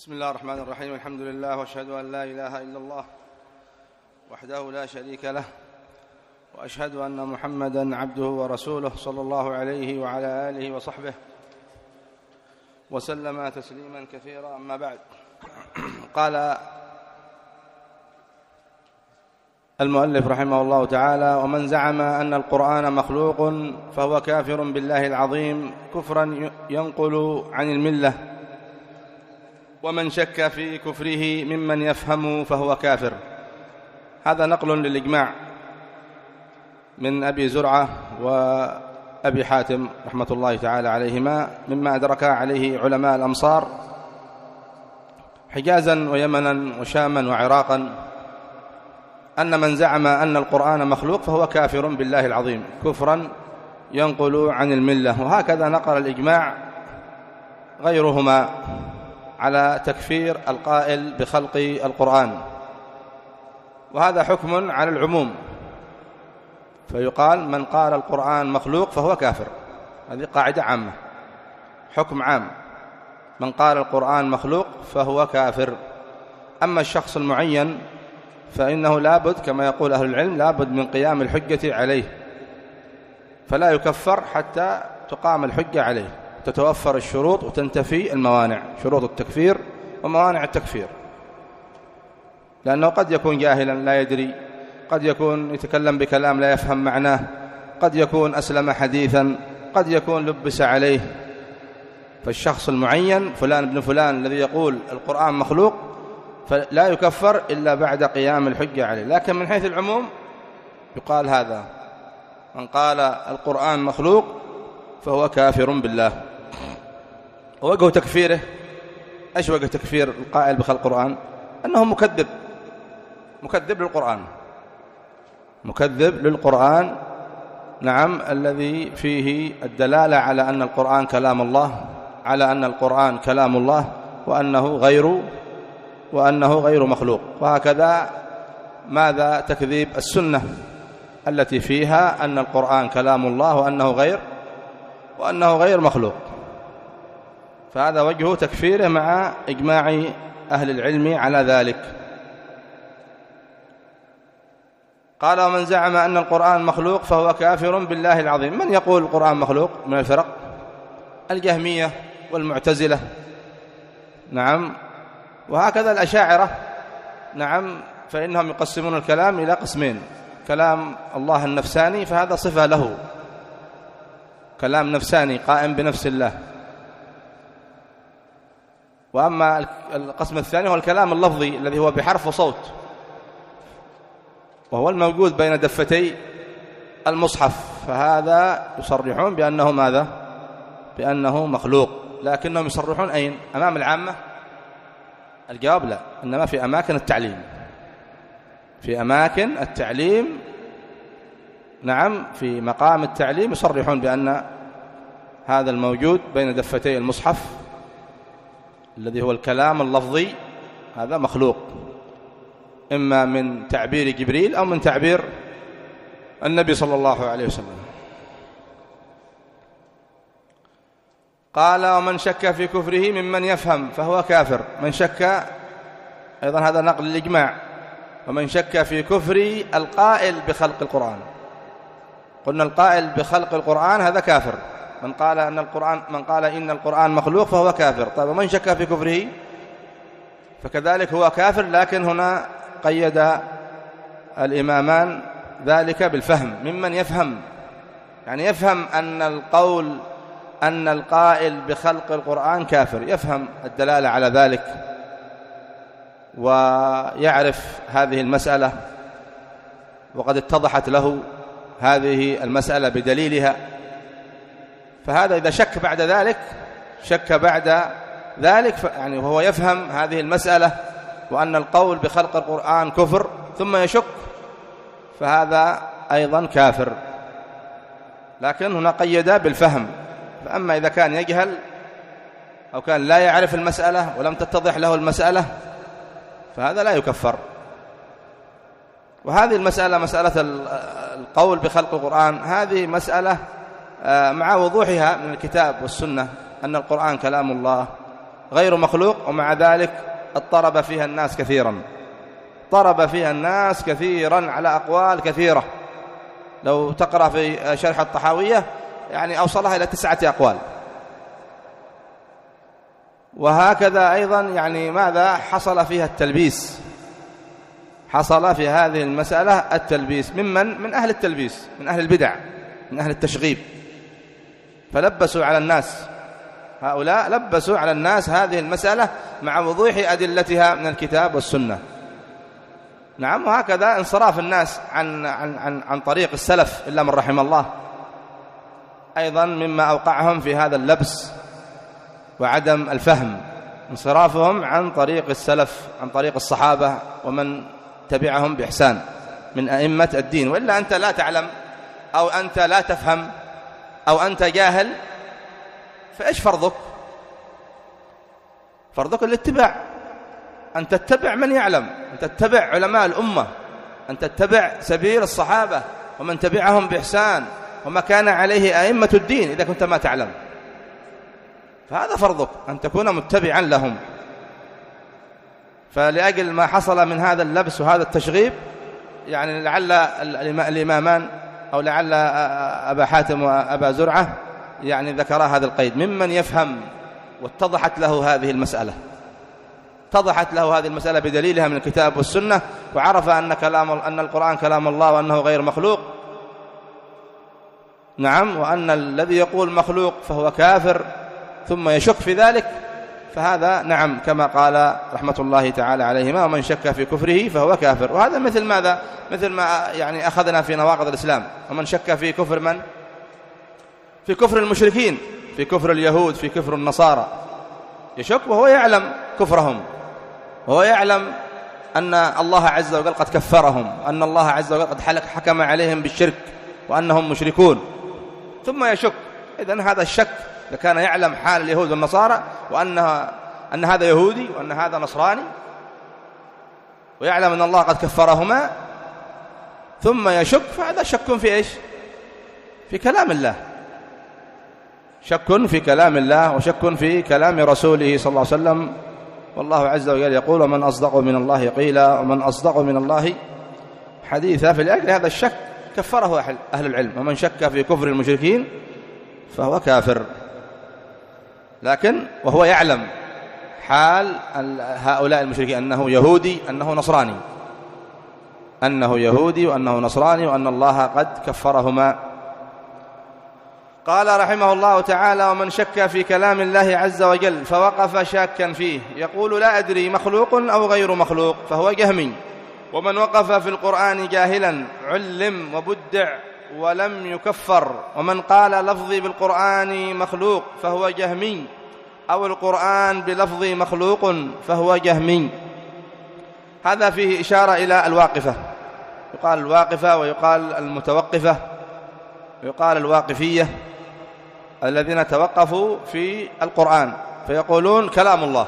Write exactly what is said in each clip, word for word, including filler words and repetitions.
بسم الله الرحمن الرحيم. الحمد لله واشهد أن لا إله إلا الله وحده لا شريك له، وأشهد أن محمدًا عبده ورسوله صلى الله عليه وعلى آله وصحبه وسلم تسليمًا كثيرا. أما بعد، قال المؤلف رحمه الله تعالى: ومن زعم أن القرآن مخلوق فهو كافر بالله العظيم كفرا ينقل عن الملة، ومن شك في كفره ممن يفهم فهو كافر. هذا نقل للإجماع من أبي زرعة وأبي حاتم رحمة الله تعالى عليهما، مما أدرك عليه علماء الأمصار حجازا ويمنا وشاما وعراقا، أن من زعم أن القرآن مخلوق فهو كافر بالله العظيم كفرا ينقل عن الملة. وهكذا نقل الإجماع غيرهما على تكفير القائل بخلق القرآن، وهذا حكم على العموم، فيقال من قال القرآن مخلوق فهو كافر. هذه قاعدة عامة، حكم عام، من قال القرآن مخلوق فهو كافر. أما الشخص المعين فإنه لابد، كما يقول أهل العلم، لابد من قيام الحجة عليه، فلا يكفر حتى تقام الحجة عليه، تتوفر الشروط وتنتفي الموانع، شروط التكفير وموانع التكفير. لأنه قد يكون جاهلا لا يدري، قد يكون يتكلم بكلام لا يفهم معناه، قد يكون أسلم حديثا، قد يكون لبس عليه. فالشخص المعين فلان ابن فلان الذي يقول القرآن مخلوق فلا يكفر إلا بعد قيام الحجة عليه. لكن من حيث العموم يقال هذا: من قال القرآن مخلوق فهو كافر بالله. ووجه تكفيره، ايش وجه تكفير القائل بخلق القرآن؟ أنه مكذب، مكذب للقرآن، مكذب للقرآن، نعم، الذي فيه الدلالة على أن القرآن كلام الله، على أن القرآن كلام الله وأنه غير وأنه غير مخلوق. وهكذا ماذا تكذيب السنة التي فيها أن القرآن كلام الله وأنه غير وأنه غير مخلوق. فهذا وجه تكفيره مع إجماع أهل العلم على ذلك. قال: ومن زعم أن القرآن مخلوق فهو كافر بالله العظيم. من يقول القرآن مخلوق من الفرق؟ الجهمية والمعتزلة، نعم، وهكذا الأشاعرة، نعم، فإنهم يقسمون الكلام إلى قسمين: كلام الله النفساني، فهذا صفة له، كلام نفساني قائم بنفس الله. وأما القسم الثاني هو الكلام اللفظي الذي هو بحرف وصوت، وهو الموجود بين دفتي المصحف، فهذا يصرحون بأنه ماذا؟ بأنه مخلوق. لكنهم يصرحون أين؟ أمام العامة؟ الجواب لا، إنما في أماكن التعليم، في أماكن التعليم، نعم، في مقام التعليم يصرحون بأن هذا الموجود بين دفتي المصحف الذي هو الكلام اللفظي هذا مخلوق، إما من تعبير جبريل أو من تعبير النبي صلى الله عليه وسلم. قال: ومن شك في كفره ممن يفهم فهو كافر. من شك، أيضا هذا نقل الإجماع: ومن شك في كفر القائل بخلق القرآن. قلنا القائل بخلق القرآن هذا كافر، من قال أن القرآن من قال إن القرآن مخلوق فهو كافر. طيب، ومن شك في كفره فكذلك هو كافر، لكن هنا قيد الإمامان ذلك بالفهم، ممن يفهم، يعني يفهم أن القول أن القائل بخلق القرآن كافر، يفهم الدلالة على ذلك ويعرف هذه المسألة، وقد اتضحت له هذه المسألة بدليلها. فهذا إذا شك بعد ذلك، شك بعد ذلك يعني وهو يفهم هذه المسألة وأن القول بخلق القرآن كفر ثم يشك، فهذا أيضا كافر، لكن هنا قيد بالفهم. فأما إذا كان يجهل أو كان لا يعرف المسألة ولم تتضح له المسألة فهذا لا يكفر. وهذه المسألة، مسألة القول بخلق القرآن، هذه مسألة مع وضوحها من الكتاب والسنة أن القرآن كلام الله غير مخلوق، ومع ذلك اضطرب فيها الناس كثيرا، اضطرب فيها الناس كثيرا على أقوال كثيرة. لو تقرأ في شرح الطحاوية يعني أوصلها إلى تسعة أقوال. وهكذا أيضا يعني ماذا حصل فيها التلبيس، حصل في هذه المسألة التلبيس ممن من أهل التلبيس، من أهل البدع، من أهل التشغيب، فلبسوا على الناس، هؤلاء لبسوا على الناس هذه المسألة مع وضوح أدلتها من الكتاب والسنة. نعم. وهكذا انصراف الناس عن, عن, عن, عن طريق السلف إلا من رحم الله أيضا مما أوقعهم في هذا اللبس وعدم الفهم، انصرافهم عن طريق السلف، عن طريق الصحابة ومن تبعهم بإحسان من أئمة الدين. وإلا أنت لا تعلم أو أنت لا تفهم أو أنت جاهل، فإيش فرضك؟ فرضك الاتباع، أن تتبع من يعلم، أن تتبع علماء الأمة، أن تتبع سبيل الصحابة ومن تبعهم بإحسان وما كان عليه أئمة الدين إذا كنت ما تعلم، فهذا فرضك أن تكون متبعا لهم. فلأجل ما حصل من هذا اللبس وهذا التشغيب يعني لعل الإمامان أو لعل أبا حاتم وأبا زرعة يعني ذكرا هذا القيد ممن يفهم واتضحت له هذه المسألة، اتضحت له هذه المسألة بدليلها من الكتاب والسنة، وعرف أن كلام أن القرآن كلام الله وأنه غير مخلوق. نعم. وأن الذي يقول مخلوق فهو كافر ثم يشك في ذلك، فهذا نعم كما قال رحمة الله تعالى عليهما: ومن شك في كفره فهو كافر. وهذا مثل ماذا؟ مثل ما يعني أخذنا في نواقض الإسلام: ومن شك في كفر من؟ في كفر المشركين، في كفر اليهود، في كفر النصارى، يشك وهو يعلم كفرهم، وهو يعلم أن الله عز وجل قد كفرهم، أن الله عز وجل قد حكم عليهم بالشرك وأنهم مشركون، ثم يشك. إذن هذا الشك إذا كان يعلم حال اليهود والنصارى وأن أن هذا يهودي وأن هذا نصراني، ويعلم أن الله قد كفرهما، ثم يشك، فهذا شك في إيش؟ في كلام الله، شك في كلام الله وشك في كلام رسوله صلى الله عليه وسلم. والله عز وجل يقول: ومن أصدق من الله قيلا ومن أصدق من الله حديثا. في الأجل هذا الشك كفره أهل العلم: ومن شك في كفر المشركين فهو كافر. لكن وهو يعلم حال هؤلاء المشركين أنه يهودي، أنه نصراني، أنه يهودي وأنه نصراني، وأن الله قد كفرهما. قال رحمه الله تعالى: ومن شك في كلام الله عز وجل فوقف شاكا فيه يقول لا أدري مخلوق أو غير مخلوق فهو جهمي. ومن وقف في القرآن جاهلا علم وبدع ولم يكفر. ومن قال لفظي بالقرآن مخلوق فهو جهمي، أو القرآن بلفظي مخلوق فهو جهمي. هذا فيه إشارة إلى الواقفة، يقال الواقفة ويقال المتوقفة ويقال الواقفية، الذين توقفوا في القرآن فيقولون كلام الله،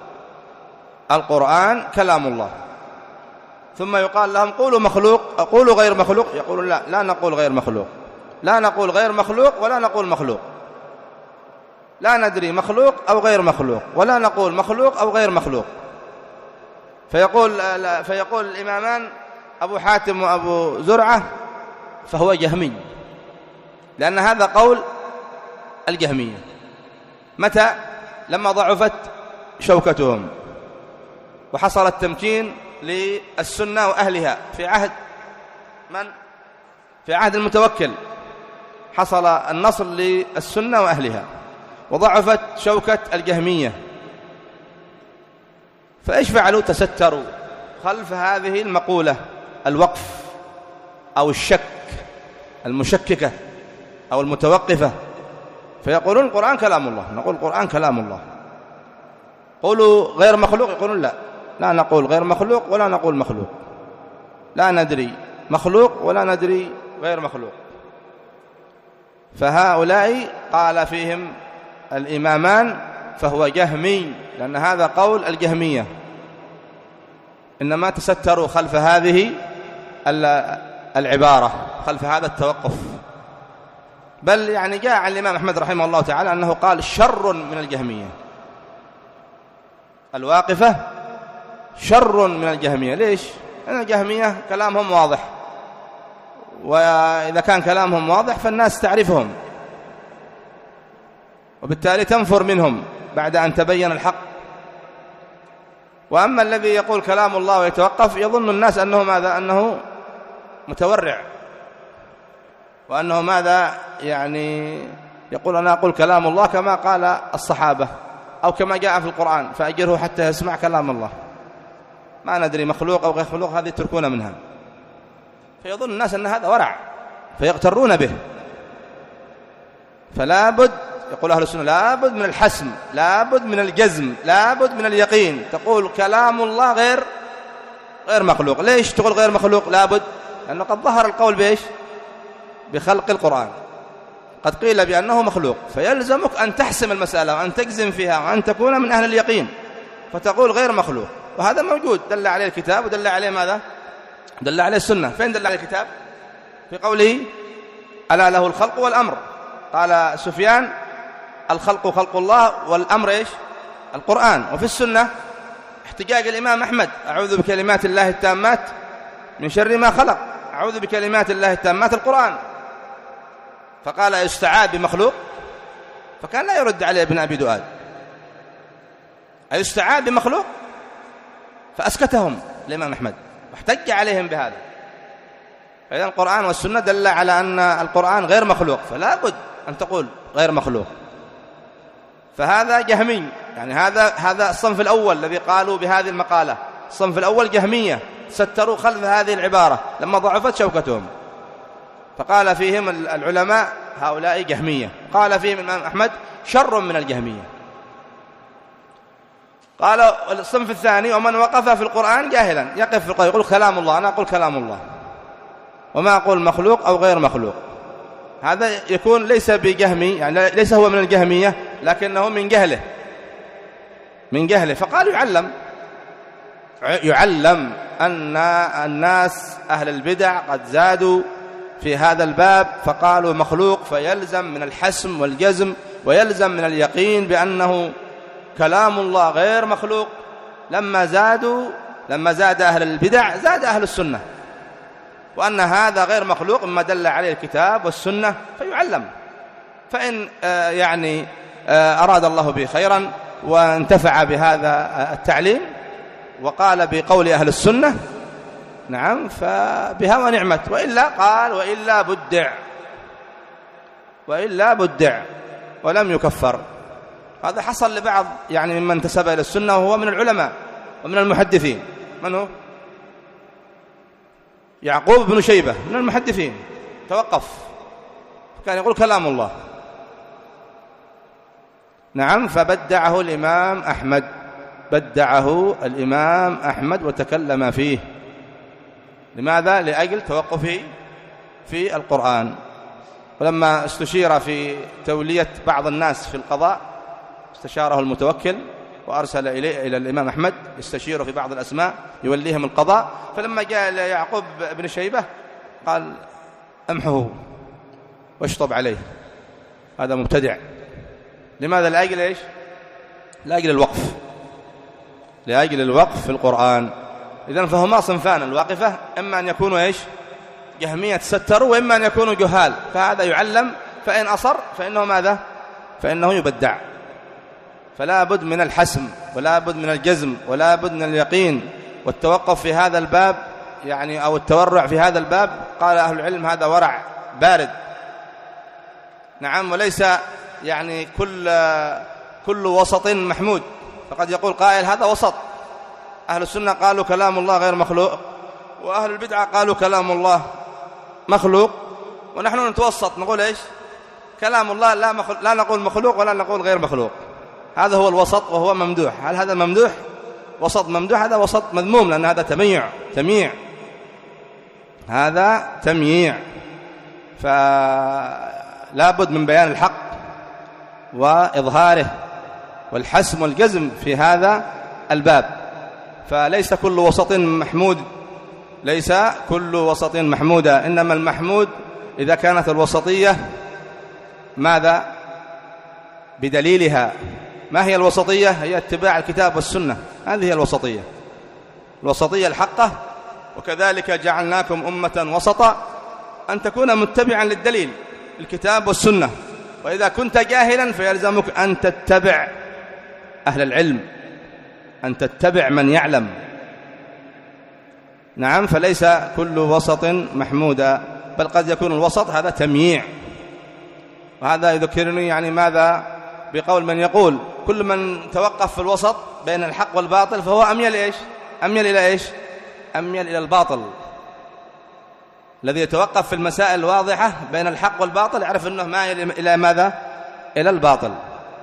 القرآن كلام الله، ثم يقال لهم قولوا مخلوق، قولوا غير مخلوق، يقولون لا لا نقول غير مخلوق، لا نقول غير مخلوق ولا نقول مخلوق، لا ندري مخلوق أو غير مخلوق، ولا نقول مخلوق أو غير مخلوق. فيقول فيقول الإمامان أبو حاتم وأبو زرعة فهو جهمي، لأن هذا قول الجهمية. متى؟ لما ضعفت شوكتهم وحصل التمكين للسنة وأهلها في عهد من؟ في عهد المتوكل، حصل النصر للسنة وأهلها وضعفت شوكة الجهمية، فإيش فعلوا؟ تستروا خلف هذه المقولة الوقف أو الشك المشككة أو المتوقفة، فيقولون القرآن كلام الله، نقول القرآن كلام الله. قولوا غير مخلوق، يقولون لا لا نقول غير مخلوق ولا نقول مخلوق، لا ندري مخلوق ولا ندري غير مخلوق. فهؤلاء قال فيهم الإمامان فهو جهمي، لأن هذا قول الجهمية، إنما تستروا خلف هذه العبارة، خلف هذا التوقف. بل يعني جاء عن الإمام أحمد رحمه الله تعالى أنه قال شر من الجهمية، الواقفة شر من الجهمية. ليش؟ لأن الجهمية كلامهم واضح، وإذا كان كلامهم واضح فالناس تعرفهم، وبالتالي تنفر منهم بعد أن تبين الحق. وأما الذي يقول كلام الله ويتوقف، يظن الناس أنه ماذا؟ أنه متورع، وأنه ماذا؟ يعني يقول أنا أقول كلام الله كما قال الصحابة أو كما جاء في القرآن، فأجره حتى يسمع كلام الله، ما ندري مخلوق أو غير مخلوق، هذه يتركون منها. فيظن الناس أن هذا ورع فيغترون به. فلا بد، يقول أهل السنة، لا بد من الحسم، لا بد من الجزم، لا بد من اليقين. تقول كلام الله غير غير مخلوق. ليش تقول غير مخلوق؟ لا بد، لأنه قد ظهر القول بإيش؟ بخلق القرآن، قد قيل بأنه مخلوق، فيلزمك أن تحسم المسألة وأن تجزم فيها وأن تكون من أهل اليقين، فتقول غير مخلوق. وهذا موجود، دل عليه الكتاب ودل عليه ماذا؟ دل عليه السنة. فين دل عليه الكتاب؟ في قوله ألا له الخلق والأمر. قال سفيان الخلق خلق الله والأمر إيش؟ القرآن. وفي السنة احتجاج الإمام أحمد أعوذ بكلمات الله التامات من شر ما خلق، أعوذ بكلمات الله التامات القرآن. فقال يستعاذ بمخلوق؟ فكان لا يرد عليه ابن أبي دؤاد، يستعاذ بمخلوق؟ فأسكتهم الإمام أحمد واحتج عليهم بهذا. فإذا القرآن والسنة دل على أن القرآن غير مخلوق، فلا بد أن تقول غير مخلوق. فهذا جهمي، يعني هذا هذا الصنف الأول الذي قالوا بهذه المقالة. الصنف الأول جهمية، ستروا خلف هذه العبارة لما ضعفت شوكتهم، فقال فيهم العلماء هؤلاء جهمية. قال فيهم الإمام أحمد شر من الجهمية. قال الصنف الثاني ومن وقف في القرآن جاهلا، يقف في القرآن يقول كلام الله، أنا أقول كلام الله وما أقول مخلوق أو غير مخلوق، هذا يكون ليس بجهمي، يعني ليس هو من الجهمية، لكنه من جهله من جهله فقال يعلم يعلم أن الناس أهل البدع قد زادوا في هذا الباب فقالوا مخلوق، فيلزم من الحسم والجزم ويلزم من اليقين بأنه كلام الله غير مخلوق. لما زادوا لما زاد أهل البدع زاد أهل السنة، وأن هذا غير مخلوق مما دل عليه الكتاب والسنة فيعلم. فإن يعني أراد الله به خيرا وانتفع بهذا التعليم وقال بقول أهل السنة نعم فبها ونعمت، وإلا قال وإلا بدع وإلا بدع ولم يكفر. هذا حصل لبعض يعني ممن انتسب إلى السنة وهو من العلماء ومن المحدثين. من هو؟ يعقوب بن شيبة من المحدثين، توقف، كان يقول كلام الله نعم، فبدعه الإمام أحمد بدعه الإمام أحمد وتكلم فيه. لماذا؟ لأجل توقفه في القرآن. ولما استشير في تولية بعض الناس في القضاء استشاره المتوكل وأرسل إليه إلى الإمام أحمد يستشيره في بعض الأسماء يوليهم القضاء. فلما جاء يعقوب بن شيبة قال أمحه واشطب عليه، هذا مبتدع. لماذا؟ لأجل إيش؟ لأجل الوقف لأجل الوقف في القرآن. إذن فهما صنفان الواقفة، إما أن يكونوا إيش؟ جهمية تستروا، وإما أن يكونوا جهال، فهذا يعلم، فإن أصر فإنه ماذا؟ فإنه يبدع. فلا بد من الحسم ولا بد من الجزم ولا بد من اليقين والتوقف في هذا الباب، يعني أو التورع في هذا الباب. قال أهل العلم هذا ورع بارد نعم، وليس يعني كل كل وسط محمود. فقد يقول قائل هذا وسط، أهل السنة قالوا كلام الله غير مخلوق، وأهل البدعة قالوا كلام الله مخلوق، ونحن نتوسط نقول إيش؟ كلام الله لا, مخلوق لا نقول مخلوق ولا نقول غير مخلوق. هذا هو الوسط وهو ممدوح. هل هذا ممدوح؟ وسط ممدوح؟ هذا وسط مذموم، لأن هذا تمييع تمييع هذا تمييع. فلا بد من بيان الحق وإظهاره والحسم والجزم في هذا الباب. فليس كل وسط محمود ليس كل وسط محمودا، إنما المحمود إذا كانت الوسطية ماذا؟ بدليلها ما هي الوسطية؟ هي اتباع الكتاب والسنة، هذه هي الوسطية، الوسطية الحقة. وكذلك جعلناكم أمة وسطا، أن تكون متبعا للدليل الكتاب والسنة. وإذا كنت جاهلا فيلزمك أن تتبع أهل العلم، أن تتبع من يعلم. نعم، فليس كل وسط محمودا، بل قد يكون الوسط هذا تمييع. وهذا يذكرني يعني ماذا بقول من يقول كل من توقف في الوسط بين الحق والباطل فهو أميل إيش؟ أميل إلى إيش؟ أميل إلى الباطل. الذي يتوقف في المسائل الواضحة بين الحق والباطل يعرف أنه مايل إلى ماذا؟ إلى الباطل.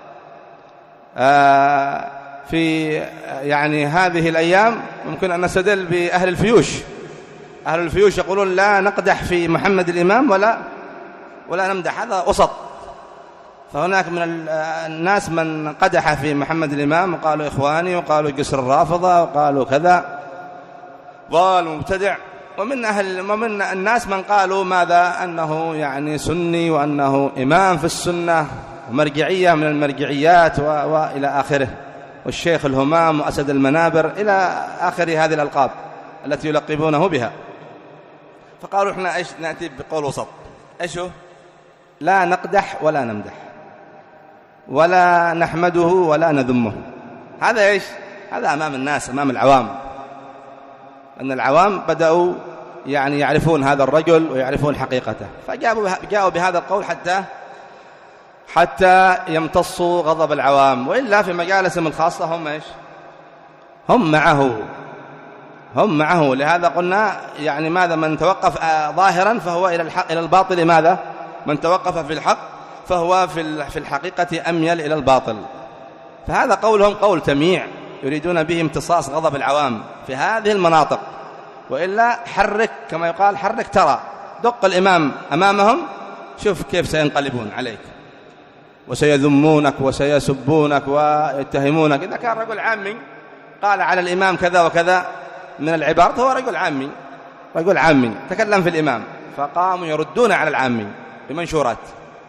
آه في يعني هذه الأيام ممكن أن نستدل بأهل الفيوش. أهل الفيوش يقولون لا نقدح في محمد الإمام ولا ولا نمدح، هذا وسط. فهناك من الناس من قدح في محمد الإمام وقالوا إخواني، وقالوا قسر الرافضة، وقالوا كذا ضال مبتدع. ومن أهل ومن الناس من قالوا ماذا؟ أنه يعني سني، وأنه إمام في السنة، ومرجعية من المرجعيات، وإلى آخره، والشيخ الهمام وأسد المنابر إلى آخر هذه الألقاب التي يلقبونه بها. فقالوا إحنا إيش نأتي بقول وسط، إيش هو؟ لا نقدح ولا نمدح، ولا نحمده ولا نذمه. هذا إيش؟ هذا أمام الناس، أمام العوام، أن العوام بدأوا يعني يعرفون هذا الرجل ويعرفون حقيقته، فجاءوا بهذا القول حتى حتى يمتصوا غضب العوام. وإلا في مجالسهم الخاصة هم إيش؟ هم معه، هم معه. لهذا قلنا يعني ماذا؟ من توقف ظاهرا فهو إلى الحق إلى الباطل. ماذا؟ من توقف في الحق فهو في الحقيقة أميل إلى الباطل. فهذا قولهم قول تمييع، يريدون به امتصاص غضب العوام في هذه المناطق. وإلا حرك كما يقال، حرك ترى، دق الإمام أمامهم، شوف كيف سينقلبون عليك وسيذمونك وسيسبونك ويتهمونك. إذا كان رجل عامي قال على الإمام كذا وكذا من العبارة، هو رجل عامي، رجل عامي تكلم في الإمام، فقاموا يردون على العامي بمنشورات.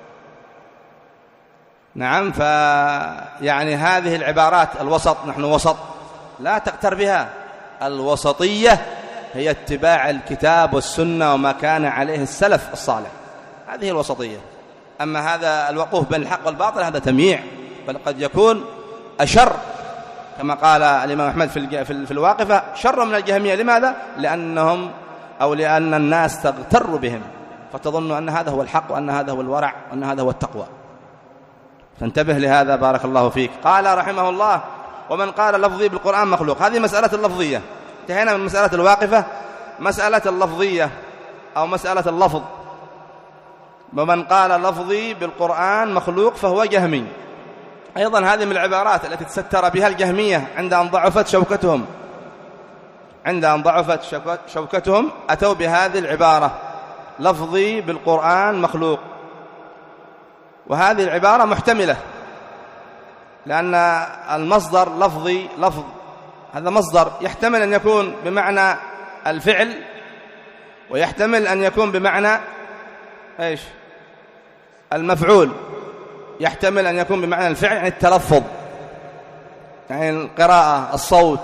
نعم، فيعني هذه العبارات الوسط، نحن وسط، لا تغتر بها. الوسطية هي اتباع الكتاب والسنة وما كان عليه السلف الصالح، هذه الوسطية. أما هذا الوقوف بين الحق والباطل هذا تمييع، بل قد يكون أشر، كما قال الإمام أحمد في الواقفة، شر من الجهمية. لماذا؟ لأنهم أو لأن الناس تغتر بهم، فتظن أن هذا هو الحق، وأن هذا هو الورع، وأن هذا هو التقوى. فانتبه لهذا، بارك الله فيك. قال رحمه الله: ومن قال لفظي بالقرآن مخلوق. هذه مسألة اللفظية، انتهينا من مسألة الواقفة. مسألة اللفظية أو مسألة اللفظ. ومن قال لفظي بالقرآن مخلوق فهو جهمي. أيضا هذه من العبارات التي تستر بها الجهمية عند أن ضعفت شوكتهم، عند أن ضعفت شوكتهم أتوا بهذه العبارة: لفظي بالقرآن مخلوق. وهذه العبارة محتملة، لأن المصدر لفظي لفظ، هذا مصدر يحتمل أن يكون بمعنى الفعل، ويحتمل أن يكون بمعنى إيش؟ المفعول. يحتمل أن يكون بمعنى الفعل يعني التلفظ، يعني القراءة، الصوت.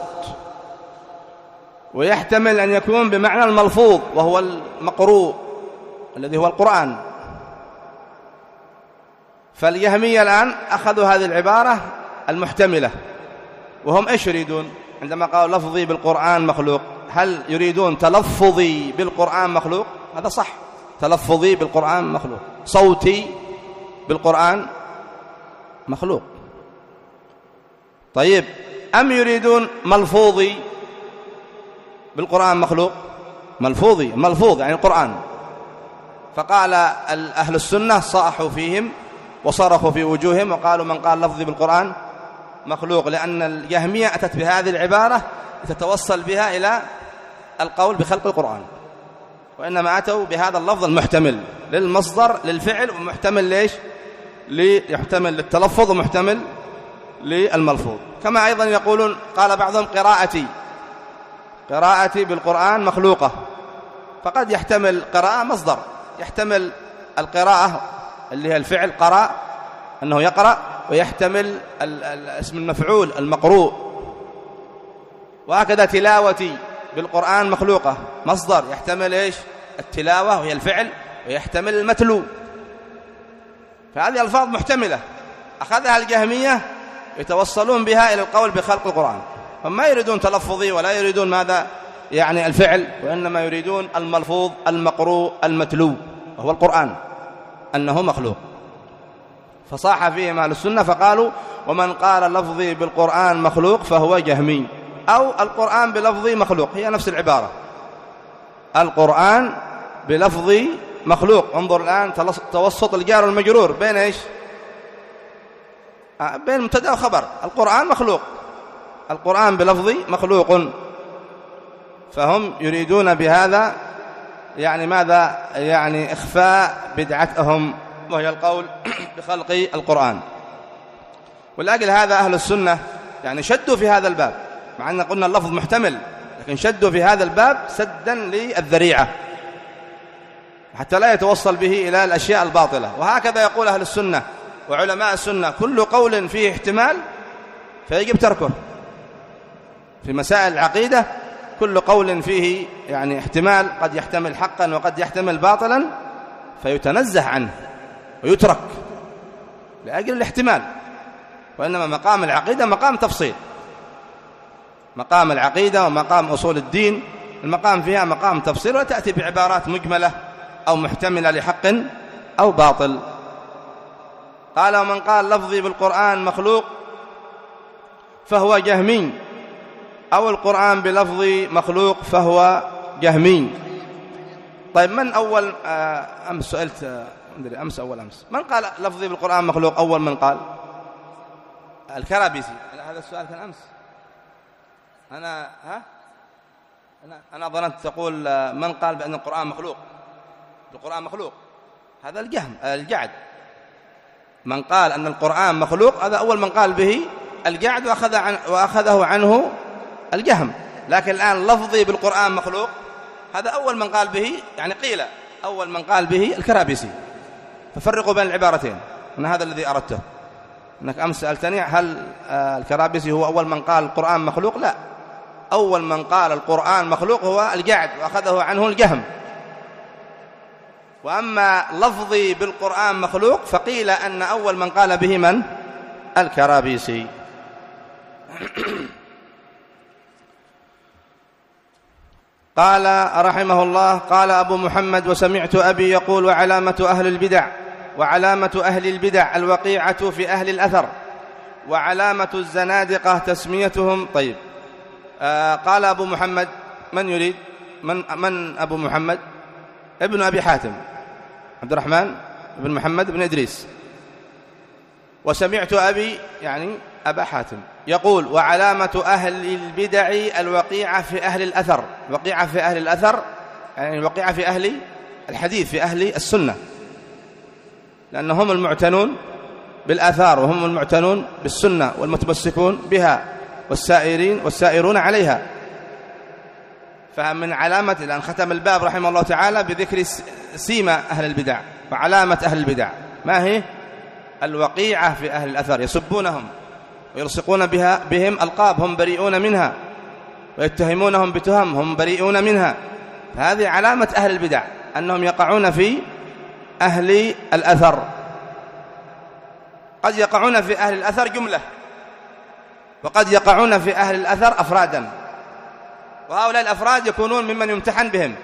ويحتمل أن يكون بمعنى الملفوظ وهو المقروء الذي هو القرآن. فالجهمية الآن أخذوا هذه العبارة المحتملة، وهم إيش يريدون عندما قالوا لفظي بالقرآن مخلوق؟ هل يريدون تلفظي بالقرآن مخلوق؟ هذا صح، تلفظي بالقرآن مخلوق، صوتي بالقرآن مخلوق. طيب، أم يريدون ملفوظي بالقرآن مخلوق؟ ملفوظي، ملفوظ يعني القرآن. فقال أهل السنة صاحوا فيهم وصرخوا في وجوههم وقالوا من قال لفظي بالقرآن مخلوق، لأن الجهمية أتت بهذه العبارة تتوصل بها إلى القول بخلق القرآن، وإنما أتوا بهذا اللفظ المحتمل للمصدر للفعل، ومحتمل ليش؟ ليحتمل للتلفظ، ومحتمل للملفوظ. كما أيضا يقولون، قال بعضهم قراءتي قراءتي بالقرآن مخلوقة. فقد يحتمل قراءة مصدر، يحتمل القراءة اللي هي الفعل قراء أنه يقرأ، ويحتمل اسم المفعول المقروء. وهكذا تلاوتي بالقرآن مخلوقة، مصدر يحتمل إيش؟ التلاوة وهي الفعل، ويحتمل المتلو. فهذه ألفاظ محتملة أخذها الجهمية يتوصلون بها إلى القول بخلق القرآن، هم ما يريدون تلفظي ولا يريدون ماذا يعني الفعل، وإنما يريدون الملفوظ المقروء المتلو وهو القرآن أنه مخلوق. فصاح فيهم أهل السنة فقالوا: ومن قال لفظي بالقرآن مخلوق فهو جهمي، أو القرآن بلفظي مخلوق، هي نفس العبارة، القرآن بلفظي مخلوق. انظر الآن توسط الجار والمجرور بين إيش؟ بين مبتدأ وخبر. القرآن مخلوق، القرآن بلفظي مخلوق. فهم يريدون بهذا يعني ماذا؟ يعني إخفاء بدعتهم، وهي القول بخلق القرآن. ولأجل هذا أهل السنة يعني شدوا في هذا الباب، مع أن قلنا اللفظ محتمل، لكن شدوا في هذا الباب سدا للذريعة حتى لا يتوصل به إلى الأشياء الباطلة. وهكذا يقول أهل السنة وعلماء السنة: كل قول فيه احتمال فيجب تركه. في مسائل العقيدة كل قول فيه يعني احتمال، قد يحتمل حقا وقد يحتمل باطلا، فيتنزه عنه ويترك لأجل الاحتمال. وإنما مقام العقيدة مقام تفصيل، مقام العقيدة ومقام أصول الدين المقام فيها مقام تفصيل، وتأتي بعبارات مجملة أو محتملة لحق أو باطل. قال: ومن قال لفظي بالقرآن مخلوق فهو جهمي، أو القرآن بلفظي مخلوق فهو جهمي. طيب، من أول أمس سئلت أمس أول أمس من قال لفظي بالقرآن مخلوق؟ أول من قال؟ الكرابيسي. هذا السؤال كان أمس. أنا ها أنا أنا ظننت تقول من قال بأن القرآن مخلوق، القرآن مخلوق، هذا الجهم الجعد. من قال أن القرآن مخلوق هذا أول من قال به الجعد، وأخذ عن وأخذه عنه الجهم. لكن الآن لفظي بالقرآن مخلوق هذا أول من قال به، يعني قيل أول من قال به الكرابيسي. ففرقوا بين العبارتين، أنا هذا الذي أردته. أنك أمس سألتني هل الكرابيسي هو أول من قال القرآن مخلوق؟ لا، أول من قال القرآن مخلوق هو الجعد، وأخذه عنه الجهم. وأما لفظي بالقرآن مخلوق فقيل أن أول من قال به من؟ الكرابيسي. قال رحمه الله: قال أبو محمد: وسمعت أبي يقول: وعلامة أهل البدع وعلامة أهل البدع الوقيعة في أهل الأثر، وعلامة الزنادقة تسميتهم. طيب، آه قال أبو محمد، من يريد؟ من, من أبو محمد؟ ابن أبي حاتم، عبد الرحمن بن محمد بن إدريس. وسمعت أبي يعني أبا حاتم يقول: وعلامة أهل البدع الوقيعة في أهل الأثر. وقيعة في أهل الأثر يعني الوقيعة في أهل الحديث، في أهل السنة، لأنهم المعتنون بالآثار، وهم المعتنون بالسنة والمتمسكون بها، والسائرين والسائرون عليها. فمن علامة، لأن ختم الباب رحمه الله تعالى بذكر سيمة أهل البدع وعلامة أهل البدع، ما هي؟ الوقيعة في أهل الأثر، يسبونهم ويلصقون بها بهم ألقاب هم بريئون منها، ويتهمونهم بتهم هم بريئون منها. فهذه علامة أهل البدع، أنهم يقعون في أهل الأثر. قد يقعون في أهل الأثر جملة، وقد يقعون في أهل الأثر أفرادا، وهؤلاء الأفراد يكونون ممن يمتحن بهم.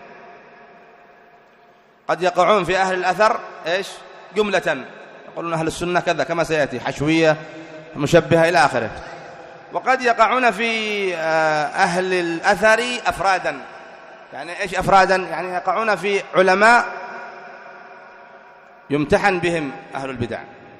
قد يقعون في أهل الأثر إيش؟ جملة، يقولون أهل السنة كذا كما سيأتي، حشوية مشبهة إلى آخره. وقد يقعون في أهل الأثر أفرادا، يعني إيش أفرادا؟ يعني يقعون في علماء يمتحن بهم أهل البدع،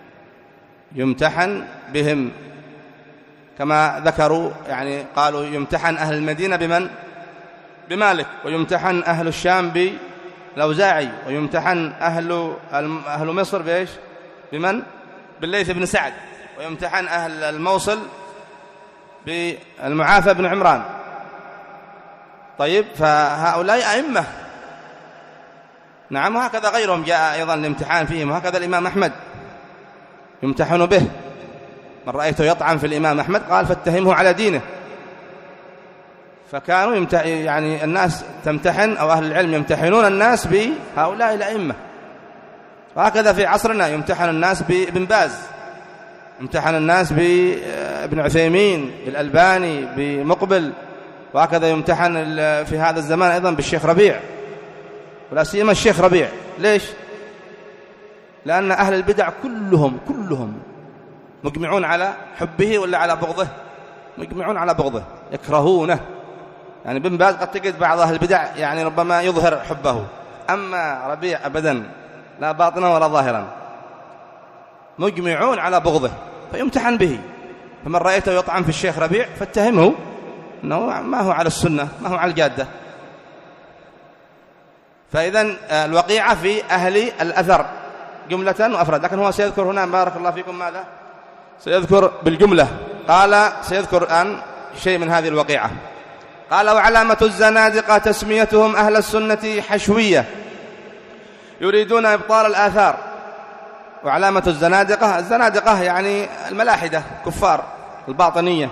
يمتحن بهم، كما ذكروا يعني قالوا يمتحن أهل المدينة بمن؟ بمالك، ويمتحن أهل الشام بالأوزاعي، ويمتحن أهل أهل مصر بإيش؟ بمن؟ بالليث بن سعد، ويمتحن أهل الموصل بالمعافى بن عمران. طيب، فهؤلاء أئمة، نعم، وهكذا غيرهم جاء أيضا الامتحان فيهم، وهكذا الإمام أحمد. يمتحن به. من رأيته يطعن في الإمام أحمد قال فاتهمه على دينه. فكانوا يمت... يعني الناس تمتحن أو أهل العلم يمتحنون الناس بهؤلاء الأئمة. وهكذا في عصرنا يمتحن الناس بابن باز، يمتحن الناس بابن عثيمين، بالألباني، بمقبل، وهكذا يمتحن في هذا الزمان أيضا بالشيخ ربيع، ولا سيما الشيخ ربيع. ليش؟ لأن أهل البدع كلهم كلهم مجمعون على حبه ولا على بغضه؟ مجمعون على بغضه، يكرهونه. يعني ابن باز قد تجد بعض أهل البدع يعني ربما يظهر حبه، أما ربيع أبدا لا باطنا ولا ظاهرا، مجمعون على بغضه فيمتحن به. فمن رأيته يطعن في الشيخ ربيع فاتهمه أنه ما هو على السنة، ما هو على الجادة. فإذن الوقيعة في أهل الأثر جملة وأفراد، لكن هو سيذكر هنا بارك الله فيكم ماذا؟ سيذكر بالجملة. قال سيذكر الآن شيء من هذه الوقيعة. قال وعلامة الزنادقة تسميتهم أهل السنة حشوية يريدون إبطال الآثار. وعلامة الزنادقة، الزنادقة يعني الملاحدة كفار الباطنية،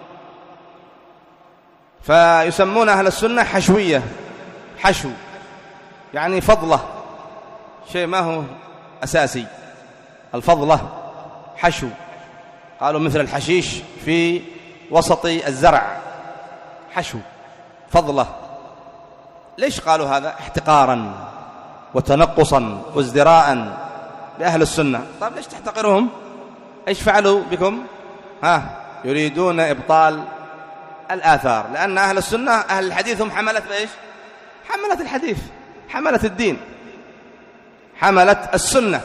فيسمون أهل السنة حشوية. حشو يعني فضلة، شيء ما هو أساسي، الفضلة حشو. قالوا مثل الحشيش في وسط الزرع، حشو فضلة. ليش قالوا هذا؟ احتقارا وتنقصا وازدراء بأهل السنة. طيب ليش تحتقرهم؟ ايش فعلوا بكم؟ ها يريدون إبطال الآثار، لأن أهل السنة أهل الحديث هم حملة بإيش؟ حملة الحديث، حملة الدين، حملة السنة،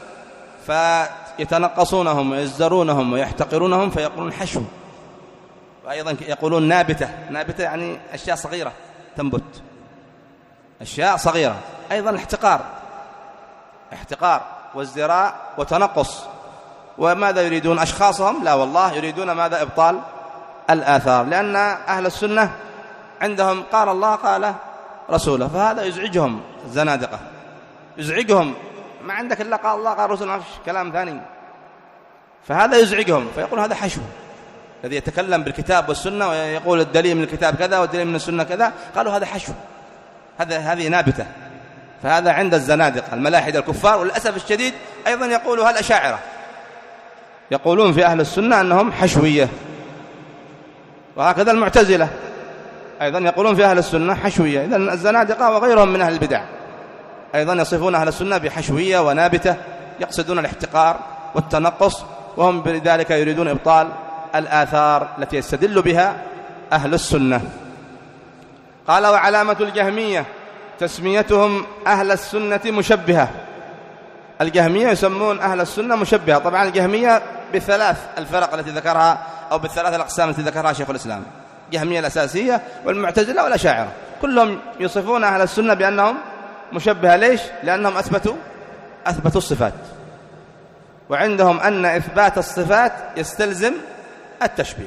فيتنقصونهم ويزدرونهم ويحتقرونهم فيقولون حشو. وأيضا يقولون نابتة، نابتة يعني أشياء صغيرة تنبت، أشياء صغيرة. أيضا احتقار، احتقار وازدراء وتنقص. وماذا يريدون؟ أشخاصهم؟ لا والله، يريدون ماذا؟ إبطال الآثار، لأن أهل السنة عندهم قال الله قال رسوله، فهذا يزعجهم. الزنادقة يزعجهم، ما عندك إلا قال الله قال رسوله، ما فيش كلام ثاني، فهذا يزعجهم. فيقول هذا حشو، الذي يتكلم بالكتاب والسنة ويقول الدليل من الكتاب كذا والدليل من السنة كذا، قالوا هذا حشو، هذا هذه نابتة. فهذا عند الزنادقة الملاحدة الكفار. وللأسف الشديد أيضا يقولها الأشاعرة، يقولون في أهل السنة أنهم حشوية. وهكذا المعتزلة أيضا يقولون في أهل السنة حشوية. إذن الزنادقة وغيرهم من أهل البدع أيضا يصفون أهل السنة بحشوية ونابتة، يقصدون الاحتقار والتنقص، وهم بذلك يريدون إبطال الآثار التي يستدل بها أهل السنة. قال وعلامة الجهمية تسميتهم أهل السنة مشبهة. الجهمية يسمون أهل السنة مشبهة. طبعا الجهمية بثلاث الفرق التي ذكرها أو بالثلاث الأقسام التي ذكرها شيخ الإسلام، الجهمية الأساسية والمعتزلة والأشاعرة، كلهم يصفون أهل السنة بأنهم مشبهة. ليش؟ لأنهم أثبتوا أثبتوا الصفات، وعندهم أن إثبات الصفات يستلزم التشبيه،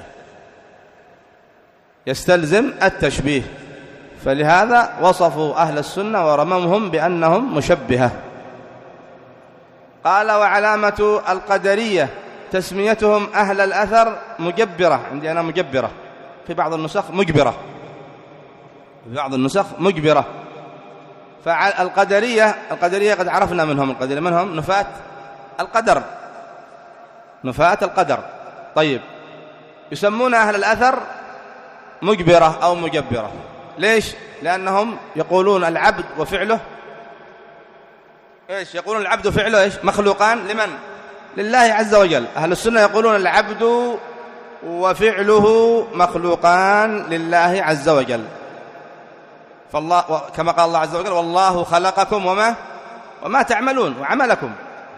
يستلزم التشبيه، فلهذا وصفوا أهل السنة ورممهم بأنهم مشبهة. قال وعلامة القدرية تسميتهم أهل الأثر مجبرة. عندي أنا مجبرة، في بعض النسخ مجبرة، في بعض النسخ مجبرة. فالقدرية القدرية قد عرفنا منهم، القدرية منهم نفاة القدر، نفاة القدر. طيب يسمون أهل الأثر مجبرة أو مجبرة. ليش؟ لأنهم يقولون العبد وفعله إيش؟ يقولون العبد وفعله إيش؟ مخلوقان لمن؟ لله عز وجل. أهل السنة يقولون العبد وفعله مخلوقان لله عز وجل. فالله كما قال الله عز وجل والله خلقكم وما وما تعملون وعملكم.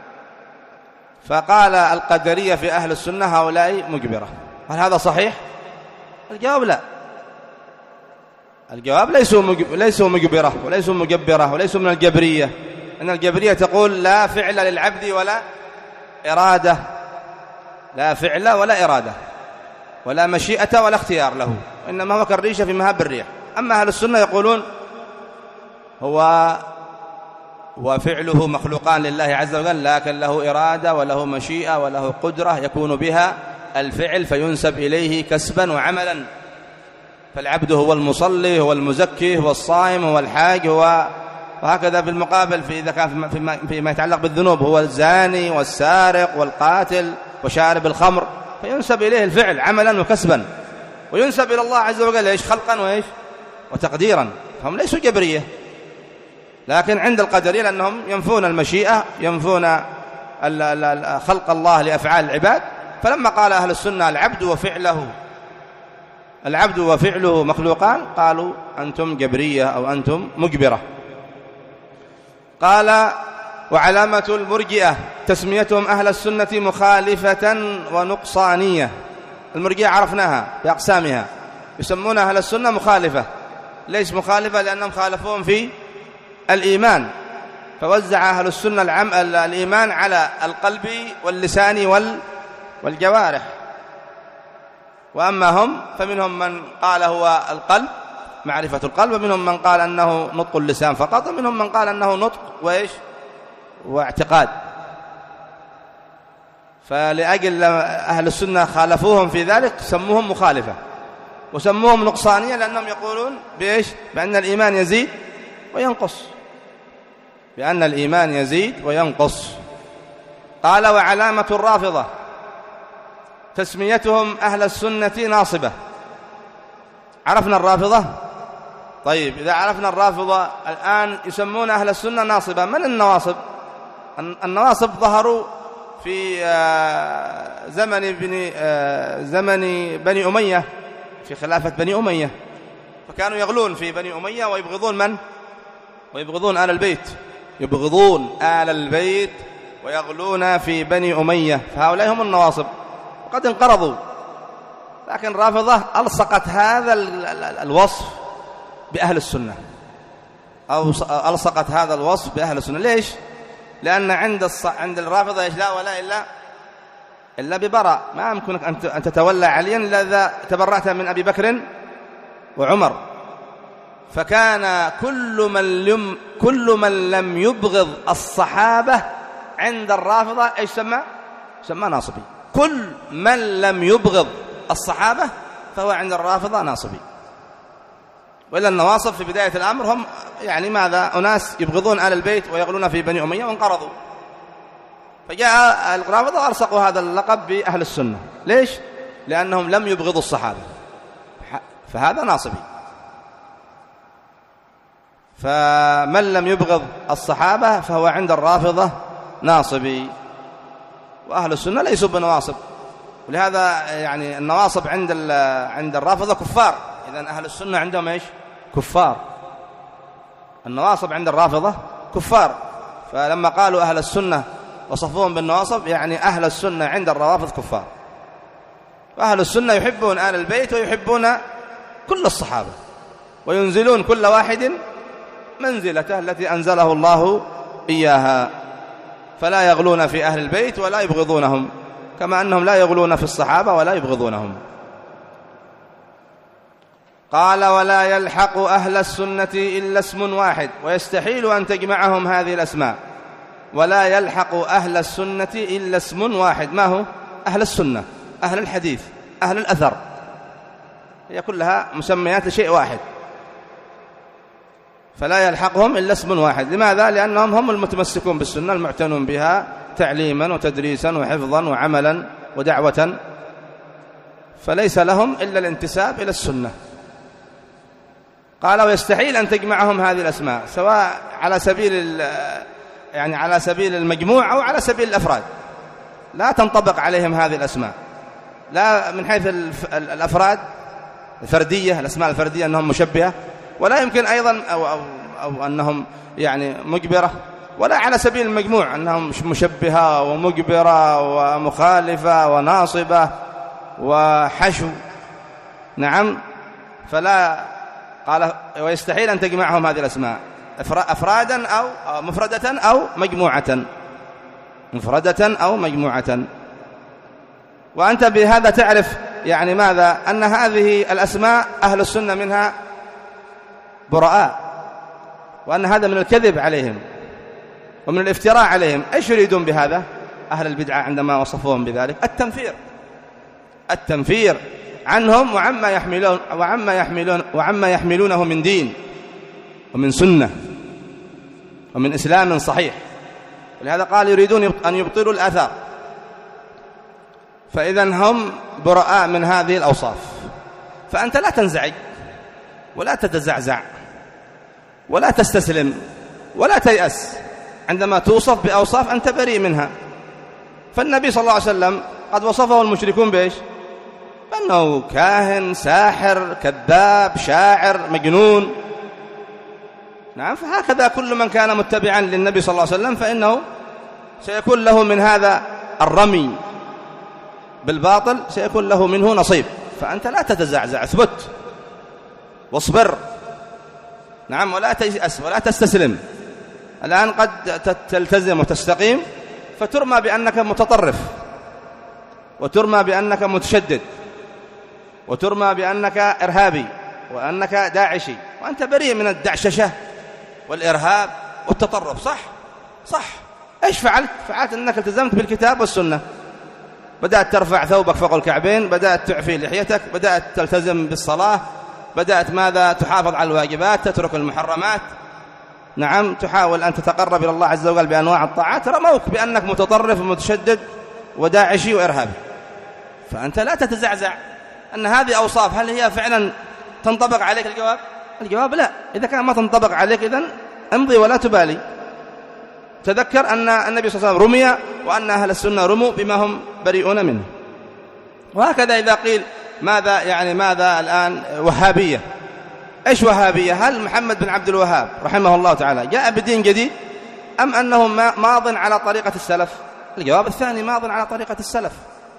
فقال القدرية في أهل السنة هؤلاء مجبرة. هل هذا صحيح؟ الجواب لا، الجواب ليسوا مجب... ليسوا مجبرة وليسوا مجبرة وليسوا من الجبرية. إن الجبرية تقول لا فعل للعبد ولا إرادة، لا فعل ولا إرادة ولا مشيئة ولا اختيار له، إنما هو كالريشة في مهاب الريح. أما أهل السنة يقولون هو وفعله مخلوقان لله عز وجل، لكن له إرادة وله مشيئة وله قدرة يكون بها الفعل فينسب إليه كسبا وعملا. فالعبد هو المصلي، هو المزكي، هو الصائم، هو الحاج، هو وهكذا. بالمقابل في إذا كان فيما, فيما يتعلق بالذنوب هو الزاني والسارق والقاتل وشارب الخمر، فينسب إليه الفعل عملا وكسبا، وينسب إلى الله عز وجل إيش؟ خلقا وإيش؟ وتقديرا. فهم ليسوا جبرية، لكن عند القدرية لأنهم ينفون المشيئة، ينفون خلق الله لأفعال العباد. فلما قال أهل السنة العبد وفعله العبد وفعله مخلوقان، قالوا أنتم جبرية أو أنتم مجبرة. قال: وعلامة المرجئة تسميتهم أهل السنة مخالفة ونقصانية. المرجئة عرفناها بأقسامها، يسمون أهل السنة مخالفة. ليش مخالفة؟ لأنهم خالفوهم في الإيمان، فوزع أهل السنة العم الإيمان على القلب واللسان وال والجوارح. وأما هم فمنهم من قال هو القلب، معرفة القلب، ومنهم من قال أنه نطق اللسان فقط، ومنهم من قال أنه نطق وإيش؟ واعتقاد. فلأجل أهل السنة خالفوهم في ذلك سموهم مخالفة، وسموهم نقصانية لأنهم يقولون بإيش؟ بأن الإيمان يزيد وينقص، بأن الإيمان يزيد وينقص. قال: وعلامة الرافضة تسميتهم أهل السنة ناصبة. عرفنا الرافضة؟ طيب، إذا عرفنا الرافضة الآن يسمون أهل السنة ناصبة. من النواصب؟ النواصب ظهروا في زمن بني زمن بني أمية، في خلافة بني أمية، فكانوا يغلون في بني أمية ويبغضون من؟ ويبغضون آل البيت، يبغضون آل البيت ويغلون في بني أمية، فهؤلاء هم النواصب وقد انقرضوا. لكن الرافضة ألصقت هذا الوصف بأهل السنة، أو ألصقت هذا الوصف بأهل السنة. ليش؟ لأن عند الص... عند الرافضة إيش؟ لا ولا إلا إلا ببراء. ما يمكنك أن تتولى عليا إلا إذا تبرأت من أبي بكر وعمر. فكان كل من لم كل من لم يبغض الصحابة عند الرافضة إيش سمى؟ سمى ناصبي. كل من لم يبغض الصحابة فهو عند الرافضة ناصبي. وإلا النواصب في بداية الأمر هم يعني ماذا؟ أناس يبغضون آل البيت ويغلون في بني أمية وانقرضوا، فجاء الرافضة وألصقوا هذا اللقب بأهل السنة. ليش؟ لأنهم لم يبغضوا الصحابة، فهذا ناصبي. فمن لم يبغض الصحابة فهو عند الرافضة ناصبي، وأهل السنة ليسوا بنواصب. ولهذا يعني النواصب عند عند الرافضة كفار. إذن أهل السنة عندهم إيش؟ كفار. النواصب عند الرافضة كفار. فلما قالوا أهل السنة وصفوهم بالنواصب، يعني أهل السنة عند الروافض كفار. وأهل السنة يحبون آل البيت ويحبون كل الصحابة، وينزلون كل واحد منزلته التي أنزله الله إياها، فلا يغلون في أهل البيت ولا يبغضونهم، كما أنهم لا يغلون في الصحابة ولا يبغضونهم. قال: ولا يلحق أهل السنة إلا اسم واحد، ويستحيل أن تجمعهم هذه الأسماء. ولا يلحق أهل السنة إلا اسم واحد. ما هو؟ أهل السنة، أهل الحديث، أهل الأثر، هي كلها مسميات شيء واحد. فلا يلحقهم إلا اسم واحد. لماذا؟ لأنهم هم المتمسكون بالسنة، المعتنون بها تعليما وتدريسا وحفظا وعملا ودعوة، فليس لهم إلا الانتساب إلى السنة. قال: ويستحيل أن تجمعهم هذه الأسماء، سواء على سبيل يعني على سبيل المجموع أو على سبيل الأفراد، لا تنطبق عليهم هذه الأسماء، لا من حيث الأفراد الفردية، الأسماء الفردية أنهم مشبهة، ولا يمكن أيضا أو, أو, أو أنهم يعني مجبرة، ولا على سبيل المجموع أنهم مشبهة ومجبرة ومخالفة وناصبة وحشو. نعم. فلا قال: ويستحيل أن تجمعهم هذه الأسماء أفرادا أو مفردة أو مجموعة، مفردة أو مجموعة. وأنت بهذا تعرف يعني ماذا؟ أن هذه الأسماء أهل السنة منها براء، وأن هذا من الكذب عليهم. ومن الافتراء عليهم. إيش يريدون بهذا أهل البدعة عندما وصفوهم بذلك؟ التنفير التنفير عنهم وعما يحملون وعما يحملون وعما يحملونه من دين ومن سنة ومن إسلام صحيح. ولهذا قال يريدون أن يبطلوا الآثار. فإذا هم براء من هذه الأوصاف. فأنت لا تنزعج ولا تتزعزع ولا تستسلم ولا تيأس عندما توصف بأوصاف أنت بريء منها. فالنبي صلى الله عليه وسلم قد وصفه المشركون بإيش؟ بأنه كاهن، ساحر، كذاب، شاعر، مجنون. نعم. فهكذا كل من كان متبعا للنبي صلى الله عليه وسلم فإنه سيكون له من هذا الرمي بالباطل سيكون له منه نصيب. فأنت لا تتزعزع، اثبت واصبر. نعم. ولا تيأس ولا تستسلم. الآن قد تلتزم وتستقيم فترمى بأنك متطرف، وترمى بأنك متشدد، وترمى بأنك إرهابي وأنك داعشي، وأنت بريء من الدعششة والإرهاب والتطرف. صح صح. إيش فعلت؟ فعلت أنك التزمت بالكتاب والسنة، بدأت ترفع ثوبك فوق الكعبين، بدأت تعفي لحيتك، بدأت تلتزم بالصلاة، بدأت ماذا؟ تحافظ على الواجبات، تترك المحرمات. نعم. تحاول أن تتقرب إلى الله عز وجل بأنواع الطاعات. رموك بأنك متطرف ومتشدد وداعشي وإرهابي. فأنت لا تتزعزع أن هذه أوصاف هل هي فعلا تنطبق عليك؟ الجواب الجواب لا. إذا كان ما تنطبق عليك إذن امضي ولا تبالي. تذكر أن النبي صلى الله عليه وسلم رمي وأن أهل السنة رموا بما هم بريئون منه. وهكذا إذا قيل ماذا يعني ماذا الآن وهابية؟ إيش وهابية؟ هل محمد بن عبد الوهاب رحمه الله تعالى جاء بدين جديد أم أنه ماض على طريقة السلف؟ الجواب الثاني، ماض على طريقة السلف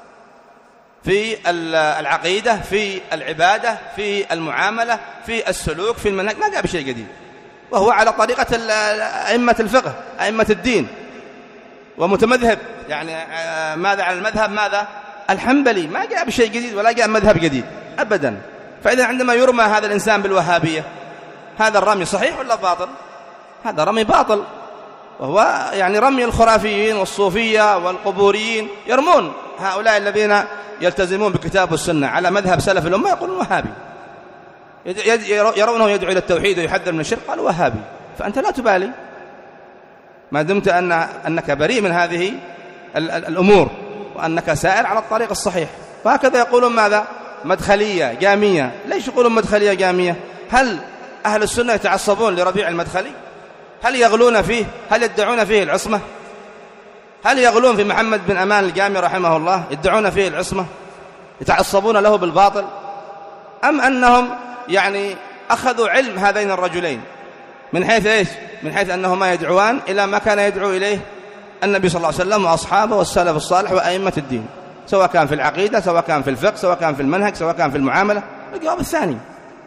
في العقيدة، في العبادة، في المعاملة، في السلوك، في المنهج. ما جاء بشيء جديد، وهو على طريقة أئمة الفقه، أئمة الدين، ومتمذهب يعني ماذا على المذهب ماذا الحنبلي. ما جاء بشيء جديد ولا جاء مذهب جديد أبدا. فإذا عندما يرمى هذا الإنسان بالوهابية هذا الرمي صحيح ولا باطل؟ هذا رمي باطل، وهو يعني رمي الخرافيين والصوفية والقبوريين. يرمون هؤلاء الذين يلتزمون بكتاب والسنة على مذهب سلف الأمة يقولون وهابي، يرونه يدعو إلى التوحيد ويحذر من الشرك قال وهابي. فأنت لا تبالي ما دمت أن أنك بريء من هذه الأمور وأنك سائر على الطريق الصحيح. وهكذا يقولون ماذا؟ مدخلية جامية. ليش يقولون مدخلية جامية؟ هل أهل السنة يتعصبون لربيع المدخلي؟ هل يغلون فيه؟ هل يدعون فيه العصمة؟ هل يغلون في محمد بن أمان الجامي رحمه الله يدعون فيه العصمة، يتعصبون له بالباطل؟ أم أنهم يعني أخذوا علم هذين الرجلين من حيث إيش؟ من حيث أنهما يدعوان إلى ما كان يدعو إليه النبي صلى الله عليه وسلم وأصحابه والسلف الصالح وأئمة الدين، سواء كان في العقيدة، سواء كان في الفقه، سواء كان في المنهج، سواء كان في المعاملة. الجواب الثاني.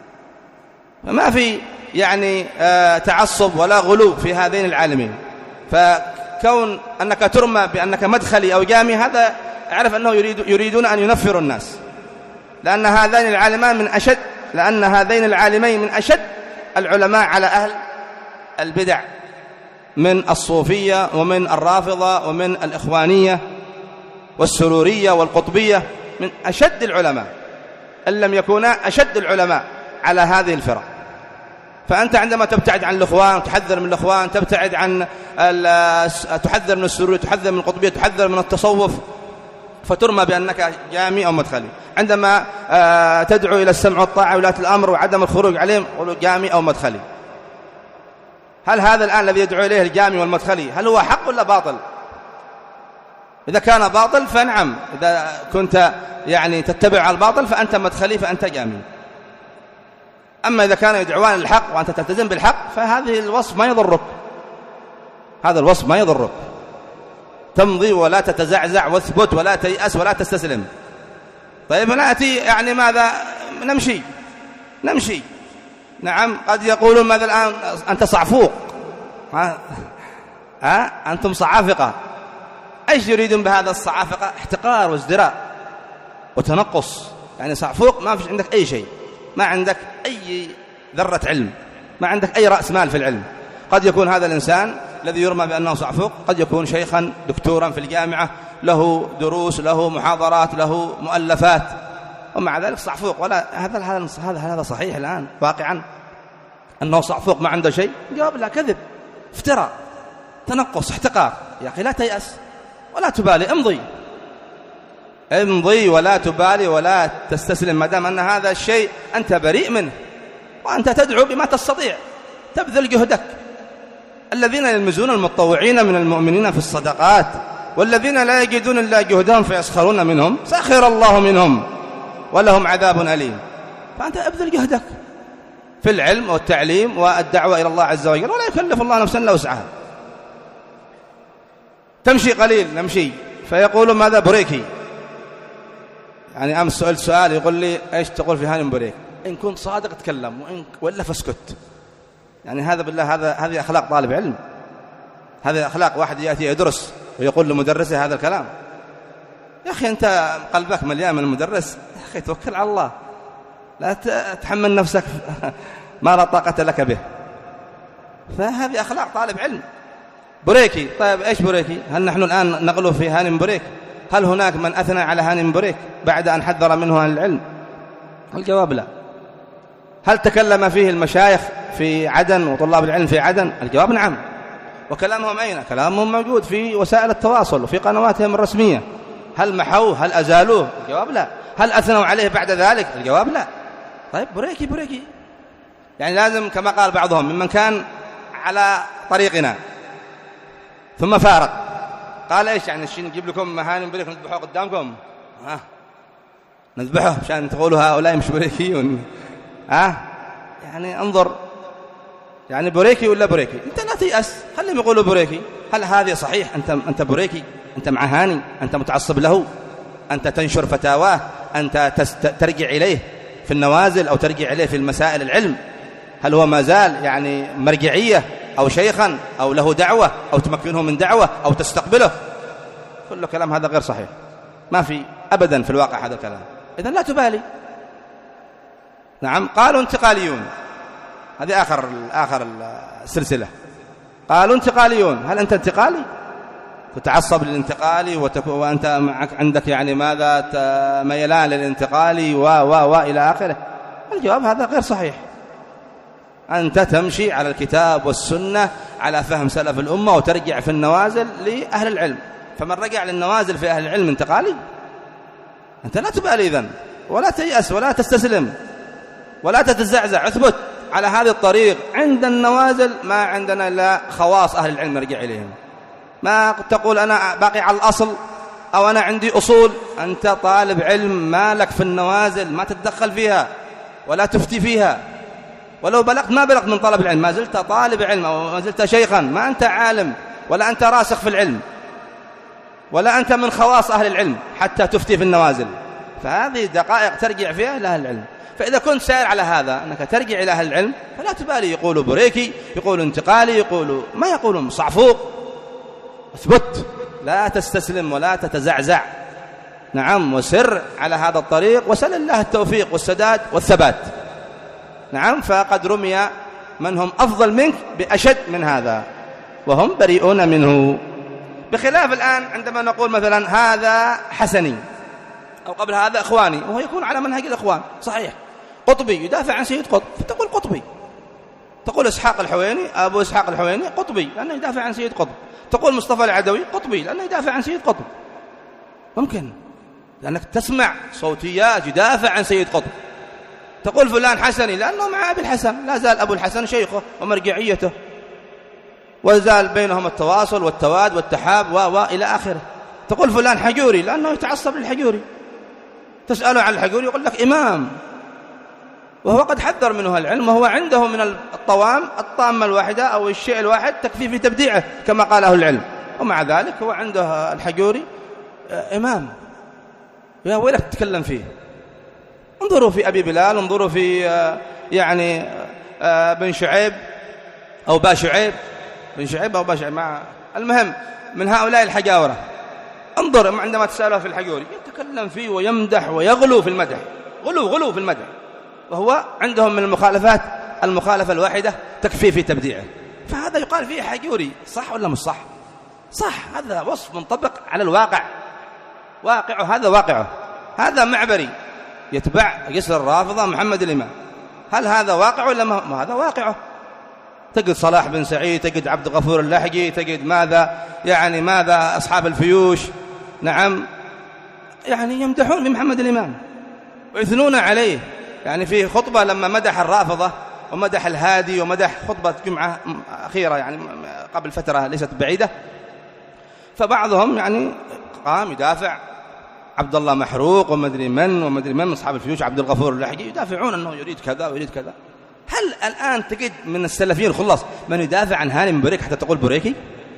فما في يعني آه تعصب ولا غلو في هذين العالمين. فكون أنك ترمى بأنك مدخلي أو جامي هذا اعرف أنه يريد يريدون أن ينفروا الناس، لأن هذين العالمان من أشد لأن هذين العالمين من أشد العلماء على أهل البدع من الصوفية ومن الرافضة ومن الإخوانية والسرورية والقطبية، من أشد العلماء إن لم يكونا أشد العلماء على هذه الفرق. فأنت عندما تبتعد عن الإخوان وتحذر من الإخوان، تبتعد عن تحذر من السرورية، تحذر من القطبية، تحذر من التصوف، فترمى بأنك جامي أو مدخلي. عندما تدعو إلى السمع والطاعة ولاة الأمر وعدم الخروج عليهم قولوا جامي أو مدخلي. هل هذا الآن الذي يدعو إليه الجامي والمدخلي هل هو حق ولا باطل؟ إذا كان باطل فنعم، إذا كنت يعني تتبع على الباطل فأنت مدخلي فأنت جامي. أما إذا كان يدعوان الحق وأنت تلتزم بالحق فهذه الوصف ما يضرك، هذا الوصف ما يضرك. تمضي ولا تتزعزع واثبت ولا تيأس ولا تستسلم. طيب نأتي يعني ماذا؟ نمشي نمشي نعم. قد يقولون ماذا الآن؟ أنت صعفوق، ها؟ ها؟ أنتم صعافقة. أيش يريدون بهذا الصعافقة؟ احتقار وازدراء وتنقص. يعني صعفوق ما فيش عندك أي شيء، ما عندك أي ذرة علم، ما عندك أي رأس مال في العلم. قد يكون هذا الإنسان الذي يرمى بأنه صعفوق قد يكون شيخا دكتورا في الجامعة، له دروس، له محاضرات، له مؤلفات، ومع ذلك صعفوق. ولا هذا هذا هذا صحيح الآن واقعا أنه صعفوق ما عنده شيء؟ جواب لا، كذب، افتراء، تنقص، احتقار. يا أخي لا تيأس ولا تبالي، امضي امضي ولا تبالي ولا تستسلم، ما دام أن هذا الشيء أنت بريء منه، وأنت تدعو بما تستطيع، تبذل جهدك. الذين يلمزون المتطوعين من المؤمنين في الصدقات والذين لا يجدون إلا جهدهم فيسخرون منهم سخر الله منهم ولهم عذاب أليم. فأنت ابذل جهدك في العلم والتعليم والدعوة إلى الله عز وجل، ولا يكلف الله نفسا إلا وسعها. تمشي قليل، نمشي، فيقول ماذا بريكي، يعني أمس سؤال سؤال يقول لي إيش تقول في هاني بريك؟ إن كنت صادق تكلم، وإن وإلا فاسكت. يعني هذا بالله، هذا هذه أخلاق طالب علم، هذه أخلاق واحد يأتي يدرس ويقول لمدرسه هذا الكلام. يا أخي أنت قلبك مليان من المدرس، يا أخي توكل على الله، لا تحمل نفسك ما لا طاقة لك به. فهذه أخلاق طالب علم. بريكي، طيب إيش بريكي؟ هل نحن الآن نغلو في هاني بريك؟ هل هناك من أثنى على هاني بريك بعد أن حذر منه أهل العلم؟ الجواب لا. هل تكلم فيه المشايخ في عدن وطلاب العلم في عدن؟ الجواب نعم. وكلامهم أين؟ كلامهم موجود في وسائل التواصل وفي قنواتهم الرسمية. هل محوه؟ هل أزالوه؟ الجواب لا. هل أثنوا عليه بعد ذلك؟ الجواب لا. طيب بريكي بريكي، يعني لازم كما قال بعضهم ممن كان على طريقنا ثم فارق، قال إيش يعني الشيء نجيب لكم مهانم بريك نذبحه قدامكم؟ ها نذبحه عشان تقولوا هؤلاء مش بريكيون؟ ها يعني انظر، يعني بريكي ولا بريكي؟ انت لا تيأس، خليهم يقولوا بريكي. هل هذا صحيح؟ انت انت بريكي، انت مع هاني، انت متعصب له، انت تنشر فتاواه، انت ترجع اليه في النوازل او ترجع اليه في المسائل العلم. هل هو ما زال يعني مرجعيه او شيخا او له دعوه او تمكنه من دعوه او تستقبله؟ كل كلام هذا غير صحيح، ما في ابدا في الواقع هذا الكلام. اذا لا تبالي. نعم، قالوا انتقاليون، هذه آخر آخر السلسلة. قالوا انتقاليون، هل أنت انتقالي؟ تتعصب للانتقالي وأنت معك عندك يعني ماذا ميلان للانتقالي و و و إلى آخره؟ الجواب هذا غير صحيح. أنت تمشي على الكتاب والسنة على فهم سلف الأمة وترجع في النوازل لأهل العلم. فمن رجع للنوازل في أهل العلم انتقالي؟ أنت لا تبالي إذن، ولا تيأس ولا تستسلم ولا تتزعزع، اثبت على هذا الطريق. عند النوازل ما عندنا إلا خواص أهل العلم نرجع إليهم. ما تقول أنا باقي على الأصل أو أنا عندي أصول. أنت طالب علم، ما لك في النوازل، ما تتدخل فيها ولا تفتي فيها. ولو بلغت ما بلغت من طلب العلم، ما زلت طالب علم أو ما زلت شيخا، ما أنت عالم ولا أنت راسخ في العلم ولا أنت من خواص أهل العلم حتى تفتي في النوازل. فهذه دقائق ترجع فيها إلى أهل العلم. فإذا كنت سائر على هذا أنك ترجع إلى أهل العلم فلا تبالي، يقولوا بريكي، يقولوا انتقالي، يقولوا ما يقولون صعفوق. اثبت، لا تستسلم ولا تتزعزع. نعم، وسر على هذا الطريق وسل الله التوفيق والسداد والثبات. نعم، فقد رمي من هم أفضل منك بأشد من هذا وهم بريئون منه. بخلاف الآن عندما نقول مثلا هذا حسني أو قبل هذا إخواني، وهو يكون على منهج الإخوان صحيح. قطبي يدافع عن سيد قطب فتقول قطبي. تقول إسحاق الحويني، أبو إسحاق الحويني قطبي لأنه يدافع عن سيد قطب. تقول مصطفى العدوي قطبي لأنه يدافع عن سيد قطب. ممكن، لأنك تسمع صوتيات يدافع عن سيد قطب. تقول فلان حسني لأنه مع أبي الحسن، لا زال أبو الحسن شيخه ومرجعيته وزال بينهم التواصل والتواد والتحاب و و إلى آخره. تقول فلان حجوري لأنه يتعصب للحجوري. تسأله عن الحجوري يقول لك إمام، وهو قد حذر منه العلم، وهو عنده من الطوام الطامة الواحدة أو الشيء الواحد تكفي في تبديعه كما قال أهل العلم، ومع ذلك هو عنده الحجوري إمام. يا ويلك تتكلم فيه. انظروا في أبي بلال، انظروا في يعني بن شعيب أو با شعيب، بن شعيب أو با شعيب، مع المهم من هؤلاء الحجاورة. انظر عندما تسأله في الحجوري يتكلم فيه ويمدح ويغلو في المدح، غلو غلو في المدح، وهو عندهم من المخالفات المخالفة الواحدة تكفي في تبديعه. فهذا يقال فيه حجوري. صح ولا مش صح؟ صح، هذا وصف منطبق على الواقع، واقعه هذا واقعه. هذا معبري يتبع يسر الرافضة محمد الإمام، هل هذا واقع ولا ما هذا واقعه؟ تجد صلاح بن سعيد، تجد عبد الغفور اللحجي، تجد ماذا يعني ماذا أصحاب الفيوش، نعم، يعني يمدحون بمحمد الإمام ويثنون عليه. يعني في خطبة لما مدح الرافضة ومدح الهادي ومدح خطبة جمعة أخيرة يعني قبل فترة ليست بعيدة، فبعضهم يعني قام يدافع عبد الله محروق ومدري من ومدري من أصحاب الفيوش، عبد الغفور اللحجي، يدافعون أنه يريد كذا ويريد كذا. هل الآن تجد من السلفيين الخلص من يدافع عن هاني من بريك حتى تقول بريكي؟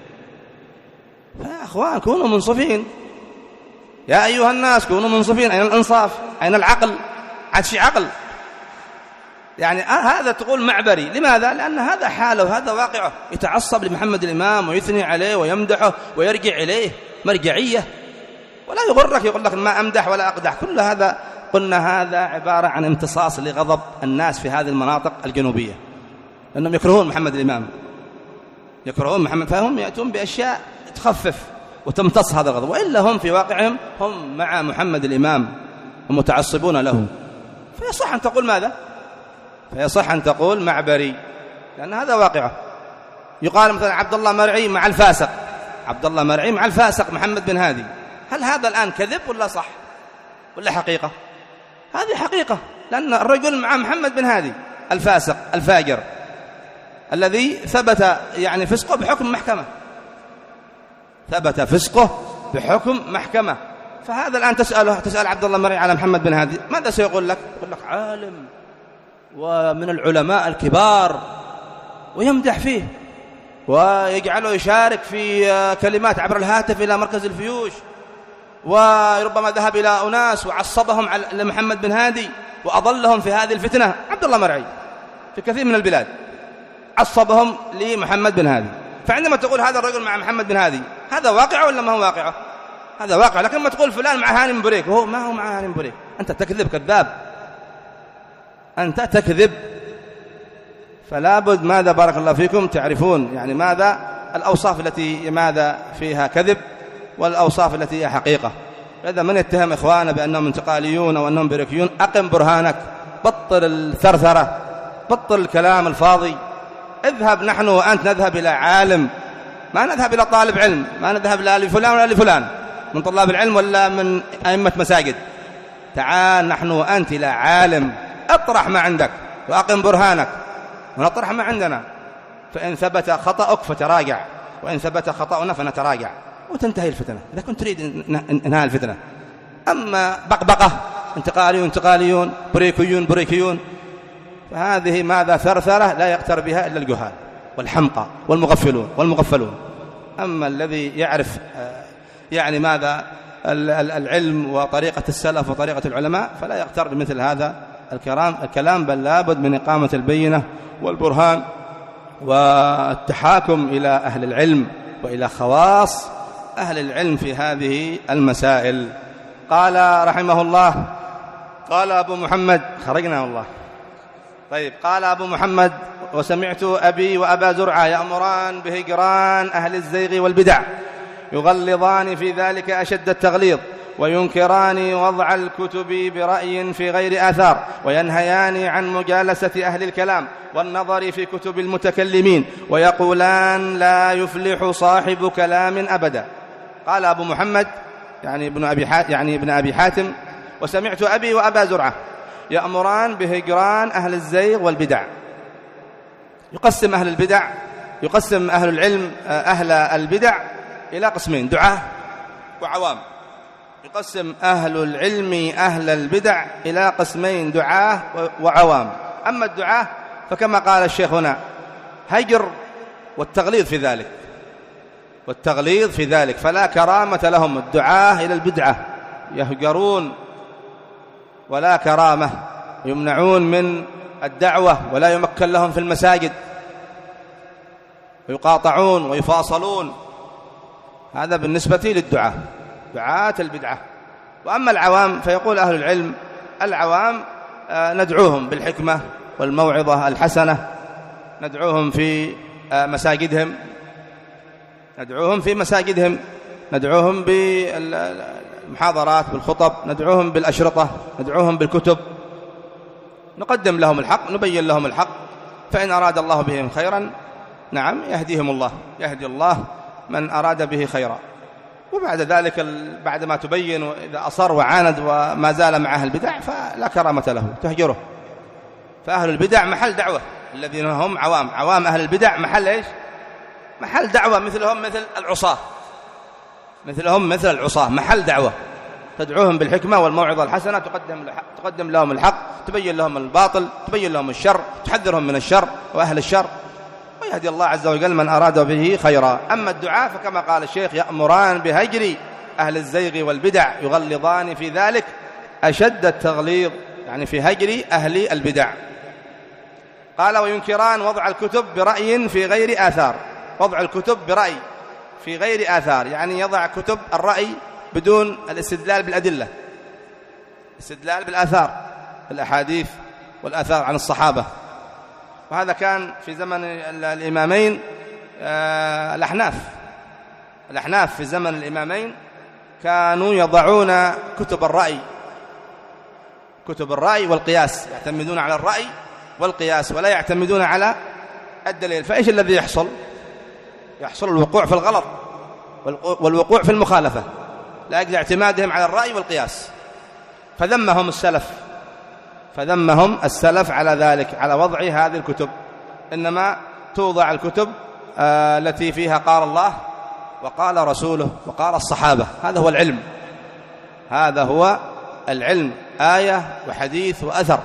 يا أخوان كونوا منصفين، يا أيها الناس كونوا منصفين. أين الإنصاف؟ أين العقل؟ عاد شيء عقل يعني. آه هذا تقول معبري، لماذا؟ لأن هذا حاله وهذا واقعه، يتعصب لمحمد الإمام ويثني عليه ويمدحه ويرجع إليه مرجعية، ولا يغرك يقول لك ما أمدح ولا أقدح. كل هذا قلنا هذا عبارة عن امتصاص لغضب الناس في هذه المناطق الجنوبية، لأنهم يكرهون محمد الإمام، يكرهون محمد، فهم يأتون بأشياء تخفف وتمتص هذا الغضب، وإلا هم في واقعهم هم مع محمد الإمام ومتعصبون له. فيصح أن تقول ماذا؟ فيصح أن تقول معبري، لأن هذا واقعه. يقال مثلا عبد الله مرعي مع الفاسق، عبد الله مرعي مع الفاسق محمد بن هادي، هل هذا الآن كذب ولا صح ولا حقيقة؟ هذه حقيقة، لأن الرجل مع محمد بن هادي الفاسق الفاجر الذي ثبت يعني فسقه بحكم محكمة، ثبت فسقه بحكم محكمة. فهذا الآن تسأله تسأل عبد الله مرعي على محمد بن هادي ماذا سيقول لك؟ يقول لك عالم ومن العلماء الكبار، ويمدح فيه ويجعله يشارك في كلمات عبر الهاتف إلى مركز الفيوش، وربما ذهب إلى أناس وعصبهم على محمد بن هادي وأضلهم في هذه الفتنة. عبد الله مرعي في كثير من البلاد عصبهم لمحمد بن هادي. فعندما تقول هذا الرجل مع محمد بن هادي، هذا واقعه ولا ما هو واقعه؟ هذا واقع. لكن ما تقول فلان مع هاني من بريك، وهو ما هو مع هاني من بريك، أنت تكذب، كذاب، أنت تكذب. فلا بد ماذا بارك الله فيكم تعرفون يعني ماذا الأوصاف التي ماذا فيها كذب والأوصاف التي هي حقيقة. إذا من يتهم إخوانا بأنهم انتقاليون أو أنهم بريكيون، أقم برهانك، بطل الثرثرة، بطل الكلام الفاضي. اذهب نحن وأنت نذهب إلى عالم، ما نذهب إلى طالب علم، ما نذهب لا لفلان ولا لفلان من طلاب العلم ولا من أئمة مساجد. تعال نحن وأنت إلى عالم، اطرح ما عندك وأقم برهانك ونطرح ما عندنا، فإن ثبت خطأك فتراجع، وإن ثبت خطأنا فنتراجع وتنتهي الفتنة، إذا كنت تريد انهاء الفتنة. أما بقبقة انتقاليون انتقاليون بريكيون بريكيون، فهذه ماذا ثرثرة لا يقتر بها إلا الجهال والحمقى والمغفلون والمغفلون. أما الذي يعرف يعني ماذا العلم وطريقة السلف وطريقة العلماء فلا يقتر بمثل هذا الكلام الكلام بل لابد من إقامة البينة والبرهان والتحاكم إلى أهل العلم وإلى خواص أهل العلم في هذه المسائل. قال رحمه الله، قال أبو محمد، خرجنا والله. طيب، قال أبو محمد: وسمعت أبي وأبا زرعة يأمران بهجران أهل الزيغ والبدع، يغلظان في ذلك أشد التغليظ، وينكران وضع الكتب برأي في غير آثار، وينهيان عن مجالسة أهل الكلام والنظر في كتب المتكلمين، ويقولان لا يفلح صاحب كلام أبدا. قال أبو محمد يعني ابن أبي حاتم, يعني ابن أبي حاتم: وسمعت أبي وأبا زرعة يأمران بهجران أهل الزيغ والبدع. يقسم أهل البدع يقسم أهل العلم أهل البدع إلى قسمين: دعاة وعوام. يقسم أهل العلم أهل البدع إلى قسمين: دعاة وعوام. أما الدعاة فكما قال الشيخ هنا: هجر والتغليظ في ذلك والتغليظ في ذلك فلا كرامة لهم. الدعاة إلى البدعة يهجرون ولا كرامة، يمنعون من الدعوة ولا يمكن لهم في المساجد، ويقاطعون ويفاصلون. هذا بالنسبة للدعاة، دعاة البدعة. وأما العوام فيقول أهل العلم: العوام ندعوهم بالحكمة والموعظة الحسنة، ندعوهم في مساجدهم، ندعوهم في مساجدهم، ندعوهم بالمحاضرات بالخطب، ندعوهم بالأشرطة، ندعوهم بالكتب، نقدم لهم الحق، نبين لهم الحق، فإن أراد الله بهم خيرا نعم يهديهم الله، يهدي الله من أراد به خيرا. وبعد ذلك بعد ما تبين وإذا أصر وعاند وما زال مع أهل البدع فلا كرامة له، تهجره. فأهل البدع محل دعوة، الذين هم عوام عوام أهل البدع محل إيش؟ محل دعوة، مثلهم مثل العصاة، مثلهم مثل العصاة محل دعوة، تدعوهم بالحكمة والموعظة الحسنة، تقدم تقدم لهم الحق، تبين لهم الباطل، تبين لهم الشر، تحذرهم من الشر وأهل الشر، ويهدي الله عز وجل من أراد به خيرا. أما الدعاء فكما قال الشيخ يأمران بهجر أهل الزيغ والبدع، يغلظان في ذلك أشد التغليظ، يعني في هجر أهل البدع. قال وينكران وضع الكتب برأي في غير آثار، وضع الكتب برأي في غير آثار يعني يضع كتب الرأي بدون الاستدلال بالأدلة، استدلال بالآثار، الأحاديث والآثار عن الصحابة. وهذا كان في زمن الإمامين آه الأحناف الأحناف في زمن الإمامين كانوا يضعون كتب الرأي، كتب الرأي والقياس، يعتمدون على الرأي والقياس ولا يعتمدون على الدليل. فإيش الذي يحصل؟ يحصل الوقوع في الغلط والوقوع في المخالفة لأجل اعتمادهم على الرأي والقياس. فذمهم السلف فذمهم السلف على ذلك، على وضع هذه الكتب. إنما توضع الكتب آه التي فيها قال الله وقال رسوله وقال الصحابة، هذا هو العلم، هذا هو العلم، آية وحديث وأثر.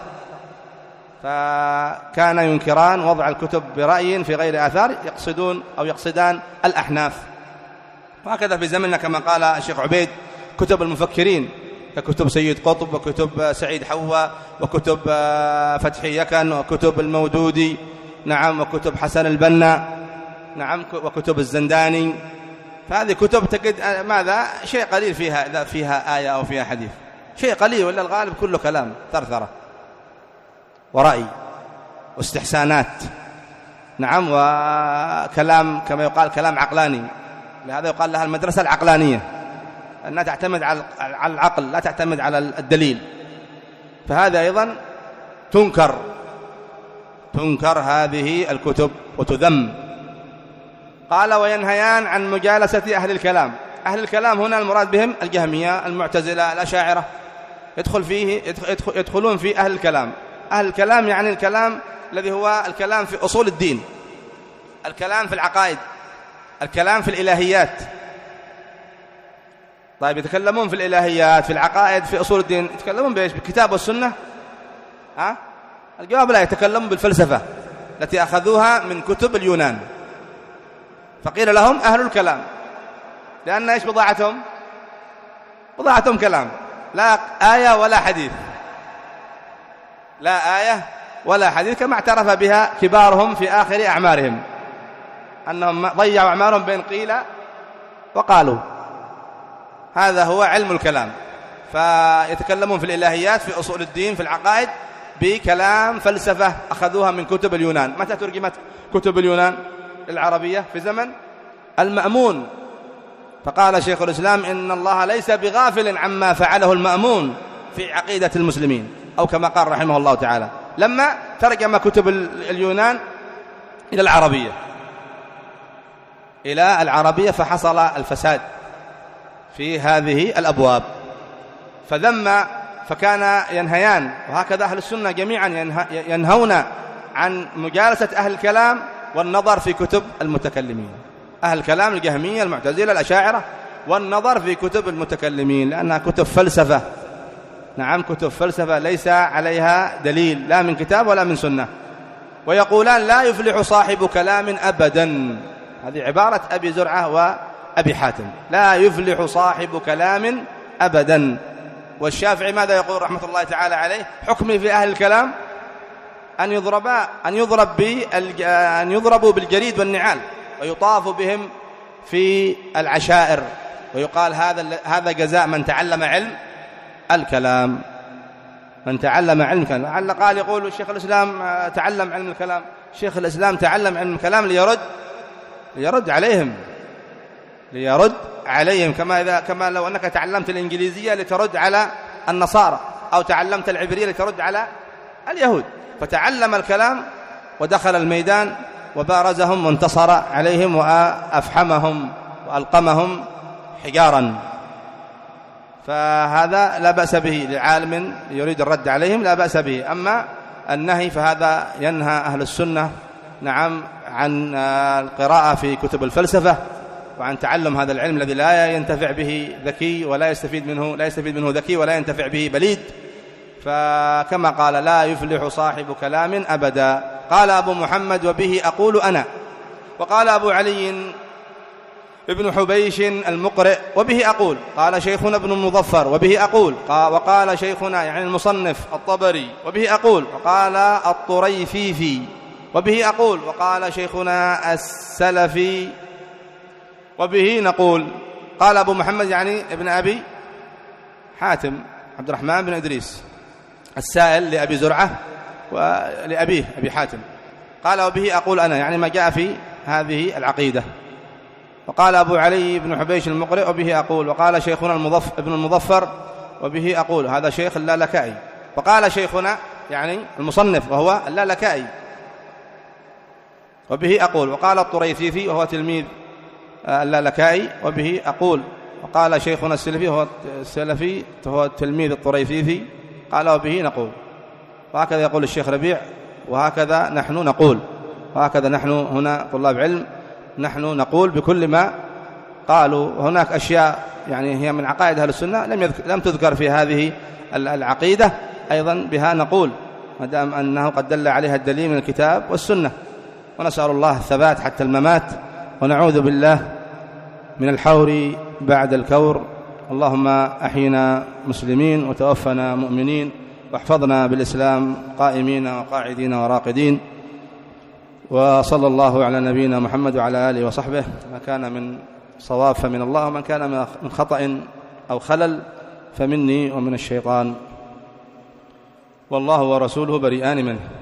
فكان ينكران وضع الكتب برأي في غير آثار، يقصدون أو يقصدان الأحناف. وهكذا في زمننا كما قال الشيخ عبيد كتب المفكرين ككتب سيد قطب وكتب سعيد حوا وكتب فتحي يكن وكتب المودودي نعم وكتب حسن البنا نعم وكتب الزنداني. فهذه كتب تجد ماذا شيء قليل فيها، إذا فيها آية أو فيها حديث شيء قليل، ولا الغالب كله كلام ثرثرة ورأي واستحسانات نعم، وكلام كما يقال كلام عقلاني. لهذا يقال لها المدرسة العقلانية، أنها تعتمد على العقل لا تعتمد على الدليل. فهذا أيضا تنكر تنكر هذه الكتب وتذم. قال وينهيان عن مجالسة أهل الكلام. أهل الكلام هنا المراد بهم الجهمية المعتزلة الأشاعرة، يدخل فيه يدخل يدخلون في أهل الكلام. أهل الكلام يعني الكلام الذي هو الكلام في أصول الدين، الكلام في العقائد، الكلام في الإلهيات. طيب يتكلمون في الإلهيات في العقائد في أصول الدين، يتكلمون بإيش؟ بالكتاب والسنة؟ ها؟ الجواب لا، يتكلمون بالفلسفة التي أخذوها من كتب اليونان. فقيل لهم أهل الكلام، لأن إيش بضاعتهم؟ بضاعتهم كلام، لا آية ولا حديث، لا آية ولا حديث، كما اعترف بها كبارهم في آخر أعمارهم أنهم ضيعوا أعمارهم بين قيل وقالوا. هذا هو علم الكلام. فيتكلمون في الإلهيات في أصول الدين في العقائد بكلام فلسفة أخذوها من كتب اليونان. متى ترجمت كتب اليونان العربية؟ في زمن المأمون. فقال شيخ الإسلام إن الله ليس بغافل عما فعله المأمون في عقيدة المسلمين، أو كما قال رحمه الله تعالى لما ترجم كتب اليونان إلى العربية إلى العربية فحصل الفساد في هذه الأبواب. فذم فكان ينهيان، وهكذا أهل السنة جميعا ينهون عن مجالسة أهل الكلام والنظر في كتب المتكلمين. أهل الكلام الجهمية المعتزلة الأشاعرة، والنظر في كتب المتكلمين لأنها كتب فلسفة. نعم كتب فلسفة ليس عليها دليل لا من كتاب ولا من سنة. ويقولان لا يفلح صاحب كلام أبدا، هذه عبارة أبي زرعة وأبي حاتم، لا يفلح صاحب كلام أبدا. والشافعي ماذا يقول رحمة الله تعالى عليه؟ حكمي في أهل الكلام أن يضربا أن يضرب أن يضربوا بالجريد والنعال ويطاف بهم في العشائر، ويقال هذا هذا جزاء من تعلم علم الكلام. من تعلم علم الكلام. لعل قال يقول شيخ الإسلام تعلم علم الكلام، شيخ الإسلام تعلم علم الكلام ليرد ليرد عليهم ليرد عليهم كما إذا كما لو أنك تعلمت الإنجليزية لترد على النصارى، أو تعلمت العبرية لترد على اليهود. فتعلم الكلام ودخل الميدان وبارزهم وانتصر عليهم وأفحمهم وألقمهم حجارا. فهذا لا بأس به لعالم يريد الرد عليهم، لا بأس به. أما النهي فهذا ينهى أهل السنة نعم عن القراءة في كتب الفلسفة، وعن تعلم هذا العلم الذي لا ينتفع به ذكي ولا يستفيد منه لا يستفيد منه ذكي ولا ينتفع به بليد. فكما قال لا يفلح صاحب كلام أبدا. قال أبو محمد وبه أقول أنا. وقال أبو علي ابن حبيش المقرئ وبه أقول. قال شيخنا ابن المظفر وبه أقول. وقال شيخنا يعني المصنف الطبري وبه أقول. وقال الطريفيفي وبه أقول. وقال شيخنا السلفي وبه نقول. قال أبو محمد يعني ابن أبي حاتم عبد الرحمن بن إدريس السائل لأبي زرعة ولأبيه أبي حاتم. قال وبه أقول أنا يعني ما جاء في هذه العقيدة. وقال أبو علي بن حبيش المقرئ وبه أقول. وقال شيخنا المظفر ابن المظفر وبه أقول. هذا شيخ اللالكائي. وقال شيخنا يعني المصنف وهو اللالكائي وبه أقول. وقال الطريفيفي وهو تلميذ اللالكائي وبه أقول. وقال شيخنا السلفي وهو السلفي وهو تلميذ الطريفيفي قال وبه نقول. وهكذا يقول الشيخ ربيع، وهكذا نحن نقول، وهكذا نحن هنا طلاب علم نحن نقول بكل ما قالوا. وهناك أشياء يعني هي من عقائد أهل السنة لم لم تذكر في هذه العقيدة أيضا بها نقول، ما دام أنه قد دل عليها الدليل من الكتاب والسنة. ونسأل الله الثبات حتى الممات، ونعوذ بالله من الحور بعد الكور. اللهم أحينا مسلمين وتوفنا مؤمنين، واحفظنا بالإسلام قائمين وقاعدين وراقدين. وصلى الله على نبينا محمد وعلى آله وصحبه. ما كان من صواب فمن الله، ومن كان من خطأ أو خلل فمني ومن الشيطان، والله ورسوله بريئان منه.